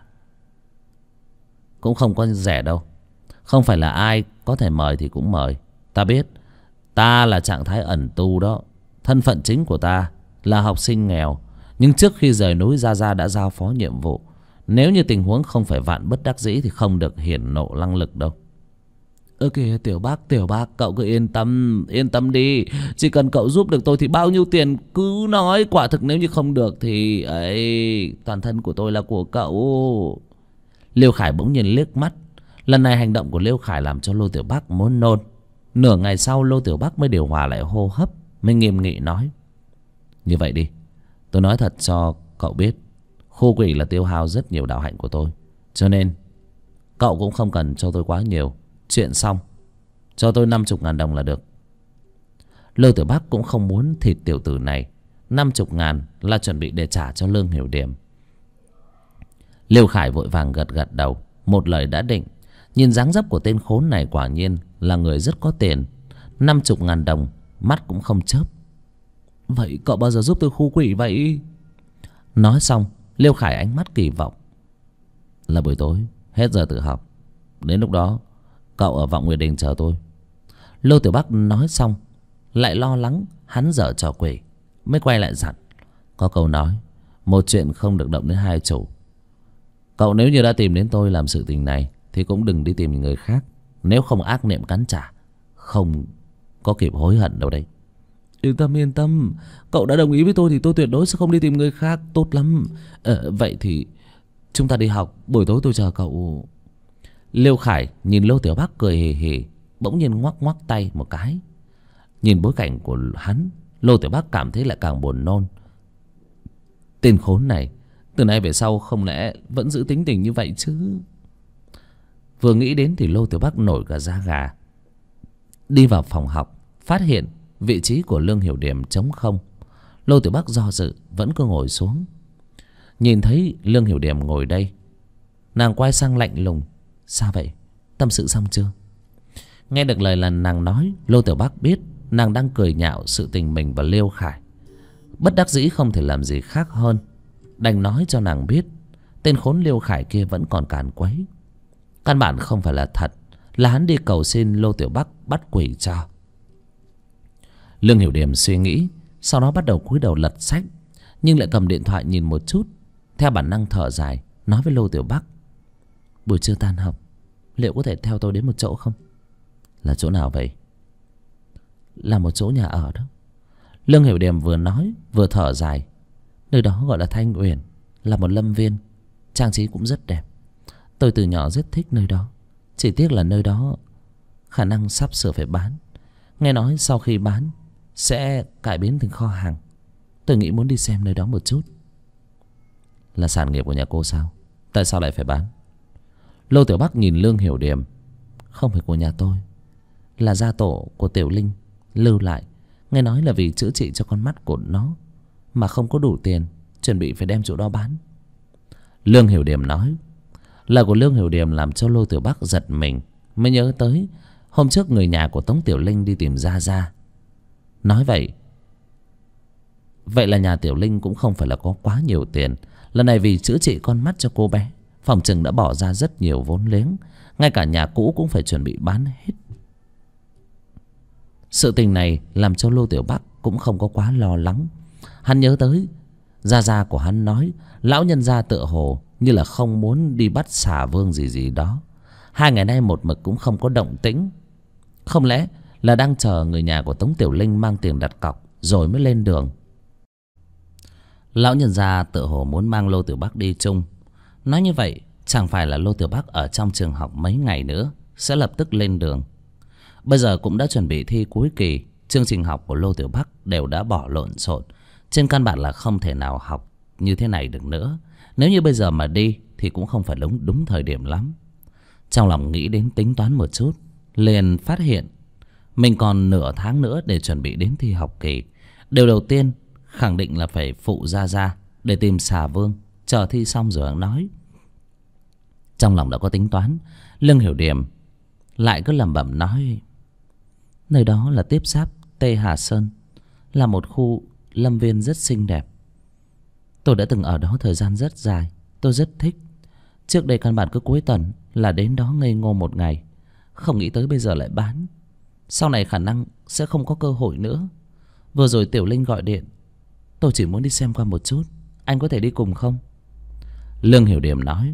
cũng không có rẻ đâu. Không phải là ai có thể mời thì cũng mời. Ta biết ta là trạng thái ẩn tu đó. Thân phận chính của ta là học sinh nghèo, nhưng trước khi rời núi Gia đã giao phó nhiệm vụ. Nếu như tình huống không phải vạn bất đắc dĩ thì không được hiển nộ năng lực đâu. Kìa Tiểu Bác, cậu cứ yên tâm đi. Chỉ cần cậu giúp được tôi thì bao nhiêu tiền cứ nói. Quả thực nếu như không được thì ấy, toàn thân của tôi là của cậu. Liêu Khải bỗng nhiên liếc mắt. Lần này hành động của Liêu Khải làm cho Lô Tiểu Bắc muốn nôn. Nửa ngày sau Lô Tiểu Bắc mới điều hòa lại hô hấp, mới nghiêm nghị nói: như vậy đi, tôi nói thật cho cậu biết, khu quỷ là tiêu hao rất nhiều đạo hạnh của tôi, cho nên cậu cũng không cần cho tôi quá nhiều. Chuyện xong, cho tôi 50.000 đồng là được. Lô Tiểu Bắc cũng không muốn thịt tiểu tử này. 50.000 là chuẩn bị để trả cho Lương Hiểu Điểm. Liêu Khải vội vàng gật đầu, một lời đã định. Nhìn dáng dấp của tên khốn này quả nhiên là người rất có tiền. 50.000 đồng mắt cũng không chớp. Vậy cậu bao giờ giúp tôi khu quỷ vậy? Nói xong Liêu Khải ánh mắt kỳ vọng: là buổi tối hết giờ tự học, đến lúc đó cậu ở Vọng Nguyệt Đình chờ tôi. Lô Tiểu Bắc nói xong lại lo lắng hắn dở trò quỷ, mới quay lại dặn: có câu nói, một chuyện không được động đến hai chủ. Cậu nếu như đã tìm đến tôi làm sự tình này thì cũng đừng đi tìm người khác, nếu không ác niệm cắn trả, không có kịp hối hận đâu đấy. Yên tâm, cậu đã đồng ý với tôi thì tôi tuyệt đối sẽ không đi tìm người khác. Tốt lắm. Vậy thì chúng ta đi học, buổi tối tôi chờ cậu. Liêu Khải nhìn Lô Tiểu Bắc cười hì hì, bỗng nhiên ngoắc ngoắc tay một cái. Nhìn bối cảnh của hắn, Lô Tiểu Bắc cảm thấy lại càng buồn nôn. Tên khốn này từ nay về sau không lẽ vẫn giữ tính tình như vậy chứ? Vừa nghĩ đến thì Lô Tiểu Bắc nổi cả da gà. Đi vào phòng học, phát hiện vị trí của Lương Hiểu Điểm trống không. Lô Tiểu Bắc do dự vẫn cứ ngồi xuống. Nhìn thấy Lương Hiểu Điểm ngồi đây, nàng quay sang lạnh lùng: sao vậy, tâm sự xong chưa? Nghe được lời là nàng nói, Lô Tiểu Bắc biết nàng đang cười nhạo sự tình mình và Liêu Khải. Bất đắc dĩ không thể làm gì khác hơn, đành nói cho nàng biết tên khốn Liêu Khải kia vẫn còn càn quấy. Căn bản không phải là thật, là hắn đi cầu xin Lô Tiểu Bắc bắt quỷ cho. Lương Hiểu Điểm suy nghĩ, sau đó bắt đầu cúi đầu lật sách, nhưng lại cầm điện thoại nhìn một chút. Theo bản năng thở dài, nói với Lô Tiểu Bắc: buổi trưa tan học, liệu có thể theo tôi đến một chỗ không? Là chỗ nào vậy? Là một chỗ nhà ở đó. Lương Hiểu Điểm vừa nói vừa thở dài. Nơi đó gọi là Thanh Uyển, là một lâm viên, trang trí cũng rất đẹp. Tôi từ nhỏ rất thích nơi đó. Chỉ tiếc là nơi đó khả năng sắp sửa phải bán. Nghe nói sau khi bán sẽ cải biến thành kho hàng. Tôi nghĩ muốn đi xem nơi đó một chút. Là sản nghiệp của nhà cô sao? Tại sao lại phải bán? Lô Tiểu Bắc nhìn Lương Hiểu Điểm: không phải của nhà tôi, là gia tổ của Tiểu Linh lưu lại. Nghe nói là vì chữa trị cho con mắt của nó mà không có đủ tiền, chuẩn bị phải đem chỗ đó bán. Lương Hiểu Điềm nói. Lời của Lương Hiểu Điềm làm cho Lô Tiểu Bắc giật mình, mới nhớ tới hôm trước người nhà của Tống Tiểu Linh đi tìm Gia Gia. Nói vậy là nhà Tiểu Linh cũng không phải là có quá nhiều tiền. Lần này vì chữa trị con mắt cho cô bé, phòng chừng đã bỏ ra rất nhiều vốn liếng, ngay cả nhà cũ cũng phải chuẩn bị bán hết. Sự tình này làm cho Lô Tiểu Bắc cũng không có quá lo lắng. Hắn nhớ tới Gia Gia của hắn nói lão nhân gia tựa hồ như là không muốn đi bắt xà vương gì gì đó. 2 ngày nay một mực cũng không có động tĩnh. Không lẽ là đang chờ người nhà của Tống Tiểu Linh mang tiền đặt cọc rồi mới lên đường? Lão nhân gia tựa hồ muốn mang Lô Tiểu Bắc đi chung. Nói như vậy chẳng phải là Lô Tiểu Bắc ở trong trường học mấy ngày nữa sẽ lập tức lên đường. Bây giờ cũng đã chuẩn bị thi cuối kỳ, chương trình học của Lô Tiểu Bắc đều đã bỏ lộn xộn, trên căn bản là không thể nào học như thế này được nữa. Nếu như bây giờ mà đi thì cũng không phải đúng thời điểm lắm. Trong lòng nghĩ đến tính toán một chút, liền phát hiện mình còn nửa tháng nữa để chuẩn bị đến thi học kỳ. Điều đầu tiên khẳng định là phải phụ Gia Gia để tìm xà vương, chờ thi xong rồi hắn nói. Trong lòng đã có tính toán, Lương Hiểu Điềm lại cứ lẩm bẩm nói: nơi đó là tiếp giáp Tây Hà Sơn, là một khu lâm viên rất xinh đẹp. Tôi đã từng ở đó thời gian rất dài, tôi rất thích. Trước đây căn bản cứ cuối tuần là đến đó ngây ngô một ngày, không nghĩ tới bây giờ lại bán. Sau này khả năng sẽ không có cơ hội nữa. Vừa rồi Tiểu Linh gọi điện, tôi chỉ muốn đi xem qua một chút, anh có thể đi cùng không? Lương Hiểu Điềm nói: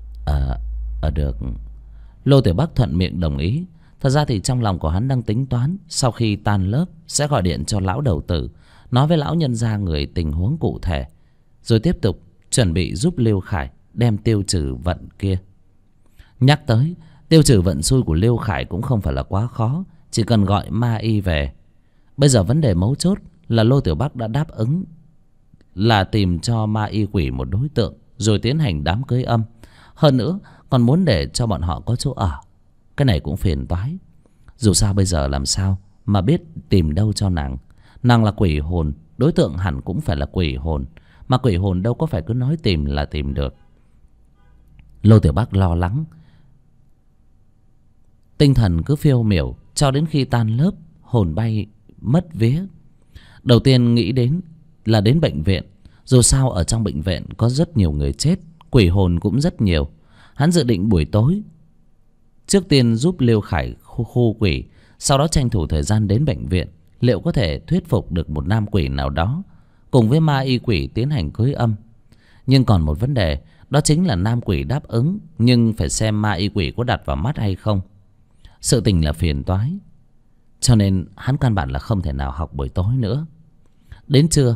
được. Lô Tiểu Bắc thuận miệng đồng ý. Thật ra thì trong lòng của hắn đang tính toán sau khi tan lớp sẽ gọi điện cho lão đầu tử, nói với lão nhân gia người tình huống cụ thể, rồi tiếp tục chuẩn bị giúp Liêu Khải đem tiêu trừ vận kia. Nhắc tới tiêu trừ vận xui của Liêu Khải cũng không phải là quá khó, chỉ cần gọi ma y về. Bây giờ vấn đề mấu chốt là Lô Tiểu Bắc đã đáp ứng là tìm cho ma y quỷ một đối tượng rồi tiến hành đám cưới âm. Hơn nữa còn muốn để cho bọn họ có chỗ ở. Cái này cũng phiền toái. Dù sao bây giờ làm sao mà biết tìm đâu cho nàng. Nàng là quỷ hồn, đối tượng hẳn cũng phải là quỷ hồn, mà quỷ hồn đâu có phải cứ nói tìm là tìm được. Lô Tiểu Bắc lo lắng, tinh thần cứ phiêu miểu cho đến khi tan lớp, hồn bay mất vía. Đầu tiên nghĩ đến là đến bệnh viện. Dù sao ở trong bệnh viện có rất nhiều người chết, quỷ hồn cũng rất nhiều. Hắn dự định buổi tối trước tiên giúp Liêu Khải khu quỷ, sau đó tranh thủ thời gian đến bệnh viện, liệu có thể thuyết phục được một nam quỷ nào đó cùng với ma y quỷ tiến hành cưới âm. Nhưng còn một vấn đề, đó chính là nam quỷ đáp ứng, nhưng phải xem ma y quỷ có đặt vào mắt hay không. Sự tình là phiền toái, cho nên hắn căn bản là không thể nào học buổi tối nữa. Đến trưa,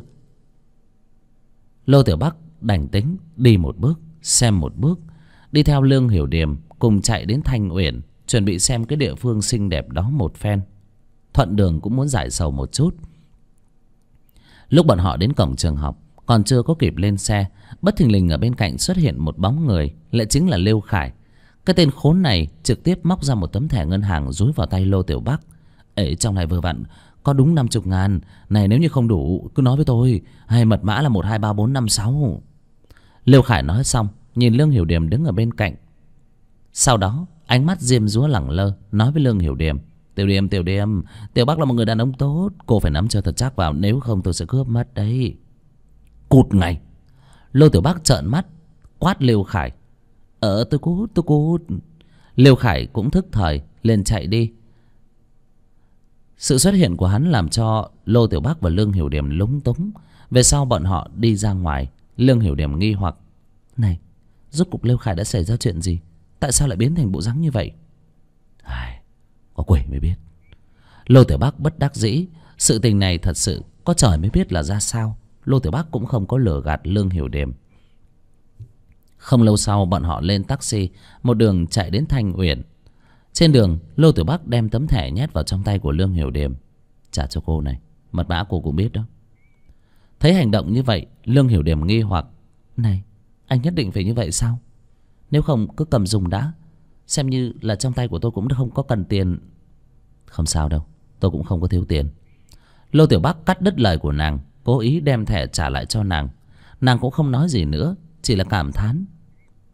Lô Tiểu Bắc đành tính đi một bước xem một bước, đi theo Lương Hiểu Điềm cùng chạy đến Thanh Uyển, chuẩn bị xem cái địa phương xinh đẹp đó một phen. Thuận đường cũng muốn giải sầu một chút. Lúc bọn họ đến cổng trường học, còn chưa có kịp lên xe, bất thình lình ở bên cạnh xuất hiện một bóng người, lại chính là Liêu Khải. Cái tên khốn này trực tiếp móc ra một tấm thẻ ngân hàng dúi vào tay Lô Tiểu Bắc. Ở trong này vừa vặn có đúng 50.000. Này nếu như không đủ cứ nói với tôi, hay mật mã là 123456. Liêu Khải nói xong nhìn Lương Hiểu Điềm đứng ở bên cạnh. Sau đó ánh mắt diêm dúa lẳng lơ, nói với Lương Hiểu Điềm: Tiểu Điềm, Tiểu Bắc là một người đàn ông tốt, cô phải nắm cho thật chắc vào, nếu không tôi sẽ cướp mất đấy. Cụt ngay. Lô Tiểu Bắc trợn mắt quát Liêu Khải: tôi cút. Liêu Khải cũng thức thời liền chạy đi. Sự xuất hiện của hắn làm cho Lô Tiểu Bắc và Lương Hiểu Điềm lúng túng. Về sau bọn họ đi ra ngoài, Lương Hiểu Điềm nghi hoặc: này, rốt cục Liêu Khải đã xảy ra chuyện gì? Tại sao lại biến thành bộ dáng như vậy? Có quỷ mới biết. Lô Tiểu Bắc bất đắc dĩ. Sự tình này thật sự có trời mới biết là ra sao. Lô Tiểu Bắc cũng không có lừa gạt Lương Hiểu Điềm. Không lâu sau bọn họ lên taxi, một đường chạy đến Thanh Uyển. Trên đường Lô Tiểu Bắc đem tấm thẻ nhét vào trong tay của Lương Hiểu Điềm: trả cho cô này, mật mã cô cũng biết đó. Thấy hành động như vậy, Lương Hiểu Điềm nghi hoặc: này, anh nhất định phải như vậy sao? Nếu không cứ cầm dùng đã, xem như là trong tay của tôi cũng không có cần tiền. Không sao đâu, tôi cũng không có thiếu tiền. Lô Tiểu Bắc cắt đứt lời của nàng, cố ý đem thẻ trả lại cho nàng. Nàng cũng không nói gì nữa, chỉ là cảm thán: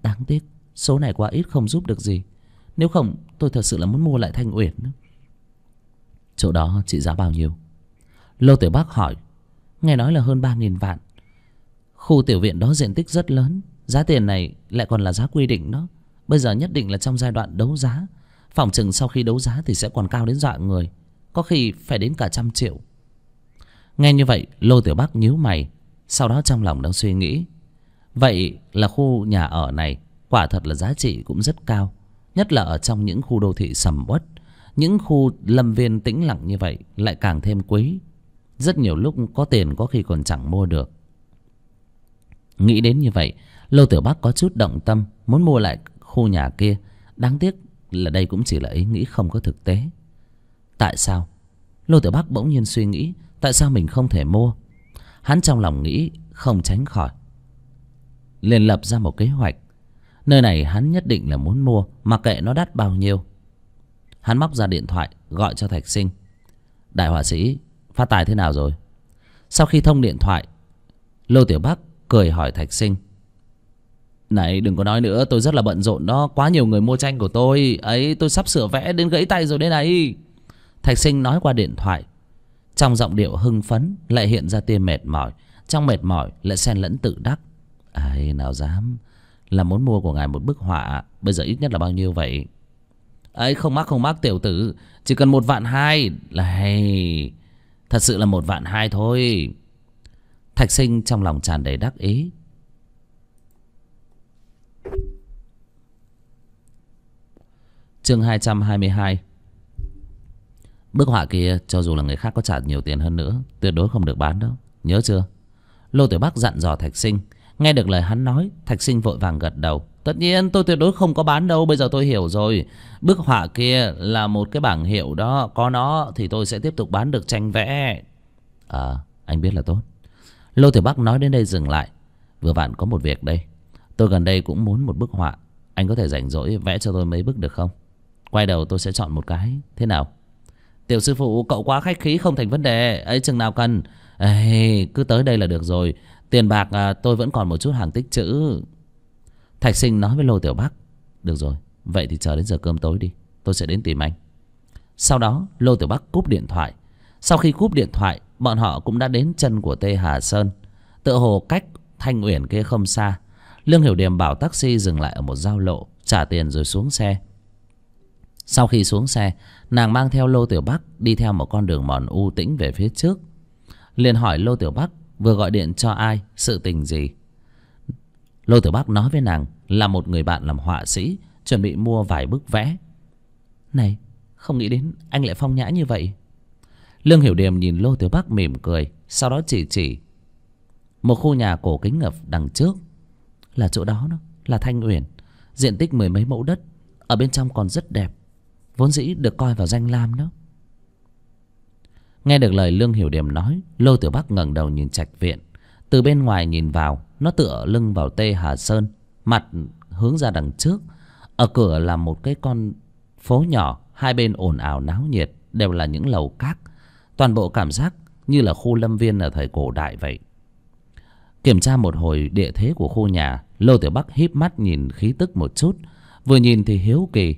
Đáng tiếc số này quá ít, không giúp được gì. Nếu không tôi thật sự là muốn mua lại Thanh Uyển. Chỗ đó trị giá bao nhiêu? Lô Tiểu Bắc hỏi. Nghe nói là hơn 3.000 vạn. Khu tiểu viện đó diện tích rất lớn, giá tiền này lại còn là giá quy định đó. Bây giờ nhất định là trong giai đoạn đấu giá. Phỏng chừng sau khi đấu giá thì sẽ còn cao đến dọa người, có khi phải đến cả 100 triệu. Nghe như vậy Lô Tiểu Bắc nhíu mày. Sau đó trong lòng đang suy nghĩ, vậy là khu nhà ở này quả thật là giá trị cũng rất cao. Nhất là ở trong những khu đô thị sầm uất, những khu lâm viên tĩnh lặng như vậy lại càng thêm quý. Rất nhiều lúc có tiền có khi còn chẳng mua được. Nghĩ đến như vậy, Lô Tiểu Bắc có chút động tâm muốn mua lại khu nhà kia. Đáng tiếc là đây cũng chỉ là ý nghĩ không có thực tế. Tại sao? Lô Tiểu Bắc bỗng nhiên suy nghĩ, tại sao mình không thể mua? Hắn trong lòng nghĩ không tránh khỏi, liền lập ra một kế hoạch. Nơi này hắn nhất định là muốn mua, mặc kệ nó đắt bao nhiêu. Hắn móc ra điện thoại gọi cho Thạch Sinh. Đại họa sĩ, phát tài thế nào rồi? Sau khi thông điện thoại, Lô Tiểu Bắc cười hỏi Thạch Sinh. Này đừng có nói nữa, tôi rất là bận rộn đó. Quá nhiều người mua tranh của tôi ấy, tôi sắp sửa vẽ đến gãy tay rồi đây này. Thạch Sinh nói qua điện thoại, trong giọng điệu hưng phấn lại hiện ra tia mệt mỏi. Trong mệt mỏi lại xen lẫn tự đắc. Ai nào dám, là muốn mua của ngài một bức họa. Bây giờ ít nhất là bao nhiêu vậy? Ấy không mắc tiểu tử, chỉ cần 1.200.000 là hay. Thật sự là 1.200.000 thôi. Thạch Sinh trong lòng tràn đầy đắc ý. Chương 222. Bức họa kia cho dù là người khác có trả nhiều tiền hơn nữa, tuyệt đối không được bán đâu, nhớ chưa? Lô Tiểu Bắc dặn dò Thạch Sinh. Nghe được lời hắn nói, Thạch Sinh vội vàng gật đầu. Tất nhiên tôi tuyệt đối không có bán đâu. Bây giờ tôi hiểu rồi. Bức họa kia là một cái bảng hiệu đó. Có nó thì tôi sẽ tiếp tục bán được tranh vẽ. Anh biết là tốt. Lô Tiểu Bắc nói đến đây dừng lại. Vừa vặn có một việc đây. Tôi gần đây cũng muốn một bức họa. Anh có thể rảnh rỗi vẽ cho tôi mấy bức được không? Quay đầu tôi sẽ chọn một cái. Thế nào? Tiểu sư phụ cậu quá khách khí, không thành vấn đề. Ấy chừng nào cần cứ tới đây là được rồi. Tiền bạc tôi vẫn còn một chút hàng tích trữ. Thạch Sinh nói với Lô Tiểu Bắc. Được rồi, vậy thì chờ đến giờ cơm tối đi, tôi sẽ đến tìm anh. Sau đó Lô Tiểu Bắc cúp điện thoại. Sau khi cúp điện thoại, bọn họ cũng đã đến chân của Tê Hà Sơn. Tựa hồ cách Thanh Uyển kia không xa. Lương Hiểu Điềm bảo taxi dừng lại ở một giao lộ, trả tiền rồi xuống xe. Sau khi xuống xe, nàng mang theo Lô Tiểu Bắc đi theo một con đường mòn u tĩnh về phía trước. Liền hỏi Lô Tiểu Bắc vừa gọi điện cho ai, sự tình gì. Lô Tiểu Bắc nói với nàng là một người bạn làm họa sĩ, chuẩn bị mua vài bức vẽ. Này, không nghĩ đến anh lại phong nhã như vậy. Lương Hiểu Điềm nhìn Lô Tiểu Bắc mỉm cười, sau đó chỉ một khu nhà cổ kính ở đằng trước. Là chỗ đó đó, là Thanh Uyển. Diện tích 10 mấy mẫu đất, ở bên trong còn rất đẹp, vốn dĩ được coi vào danh lam đó. Nghe được lời Lương Hiểu Điềm nói, Lô Tiểu Bắc ngẩng đầu nhìn trạch viện. Từ bên ngoài nhìn vào, nó tựa lưng vào Tê Hà Sơn, mặt hướng ra đằng trước. Ở cửa là một cái con phố nhỏ, hai bên ồn ào náo nhiệt, đều là những lầu các. Toàn bộ cảm giác như là khu lâm viên ở thời cổ đại vậy. Kiểm tra một hồi địa thế của khu nhà, Lô Tiểu Bắc híp mắt nhìn khí tức một chút. Vừa nhìn thì hiếu kỳ.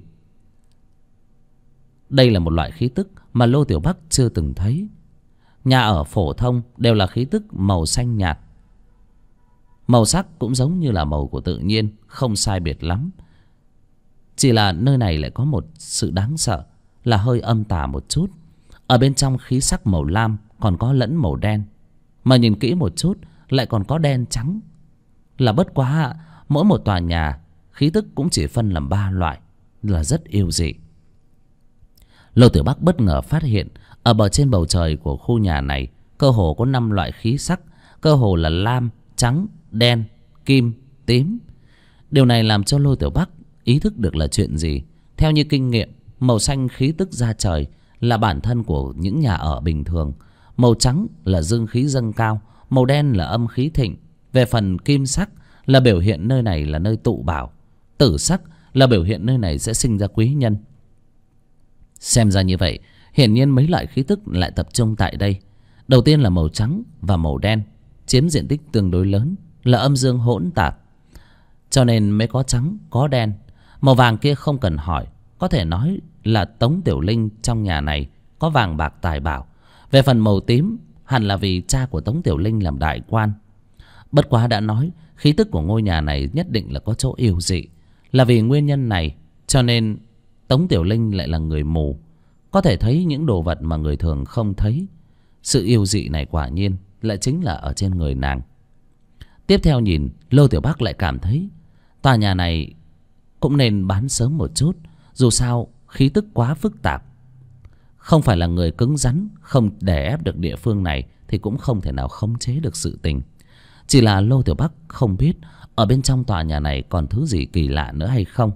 Đây là một loại khí tức mà Lô Tiểu Bắc chưa từng thấy. Nhà ở phổ thông đều là khí tức màu xanh nhạt. Màu sắc cũng giống như là màu của tự nhiên, không sai biệt lắm. Chỉ là nơi này lại có một sự đáng sợ, là hơi âm tà một chút. Ở bên trong khí sắc màu lam còn có lẫn màu đen, mà nhìn kỹ một chút lại còn có đen trắng. Là bất quá mỗi một tòa nhà khí tức cũng chỉ phân làm 3 loại, là rất yêu dị. Lô Tiểu Bắc bất ngờ phát hiện ở trên bầu trời của khu nhà này cơ hồ có 5 loại khí sắc, cơ hồ là lam, trắng, đen, kim, tím. Điều này làm cho Lô Tiểu Bắc ý thức được là chuyện gì. Theo như kinh nghiệm, màu xanh khí tức ra trời là bản thân của những nhà ở bình thường. Màu trắng là dương khí dâng cao, màu đen là âm khí thịnh. Về phần kim sắc là biểu hiện nơi này là nơi tụ bảo, tử sắc là biểu hiện nơi này sẽ sinh ra quý nhân. Xem ra như vậy, hiển nhiên mấy loại khí tức lại tập trung tại đây. Đầu tiên là màu trắng và màu đen, chiếm diện tích tương đối lớn, là âm dương hỗn tạp. cho nên mới có trắng có đen. Màu vàng kia không cần hỏi, có thể nói là Tống Tiểu Linh trong nhà này có vàng bạc tài bảo. Về phần màu tím, hẳn là vì cha của Tống Tiểu Linh làm đại quan. Bất quá đã nói, khí tức của ngôi nhà này nhất định là có chỗ yêu dị. Là vì nguyên nhân này cho nên Tống Tiểu Linh lại là người mù, có thể thấy những đồ vật mà người thường không thấy. Sự yêu dị này quả nhiên lại chính là ở trên người nàng. Tiếp theo nhìn, Lô Tiểu Bắc lại cảm thấy tòa nhà này cũng nên bán sớm một chút. Dù sao khí tức quá phức tạp, không phải là người cứng rắn không đè ép được địa phương này thì cũng không thể nào khống chế được sự tình. Chỉ là Lô Tiểu Bắc không biết ở bên trong tòa nhà này còn thứ gì kỳ lạ nữa hay không.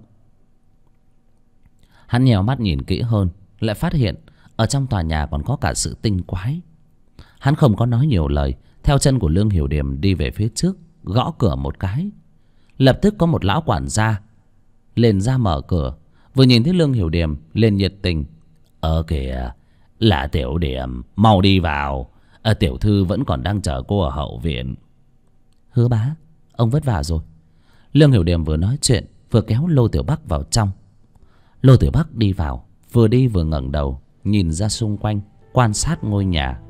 Hắn nhèo mắt nhìn kỹ hơn, lại phát hiện ở trong tòa nhà còn có cả sự tinh quái. Hắn không có nói nhiều lời, theo chân của Lương Hiểu Điềm đi về phía trước, gõ cửa một cái. Lập tức có một lão quản gia lên ra mở cửa. Vừa nhìn thấy Lương Hiểu Điềm liền nhiệt tình: kìa, là Tiểu Điềm, mau đi vào. Tiểu thư vẫn còn đang chờ cô ở hậu viện. Hứa bá, ông vất vả rồi. Lương Hiểu Điềm vừa nói chuyện vừa kéo Lô Tiểu Bắc vào trong. Lô Tiểu Bắc đi vào, vừa đi vừa ngẩng đầu nhìn ra xung quanh, quan sát ngôi nhà.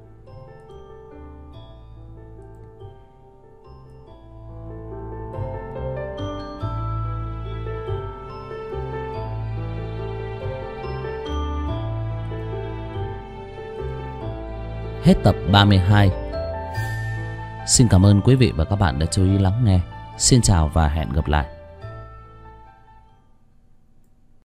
Hết tập 32. Xin cảm ơn quý vị và các bạn đã chú ý lắng nghe. Xin chào và hẹn gặp lại.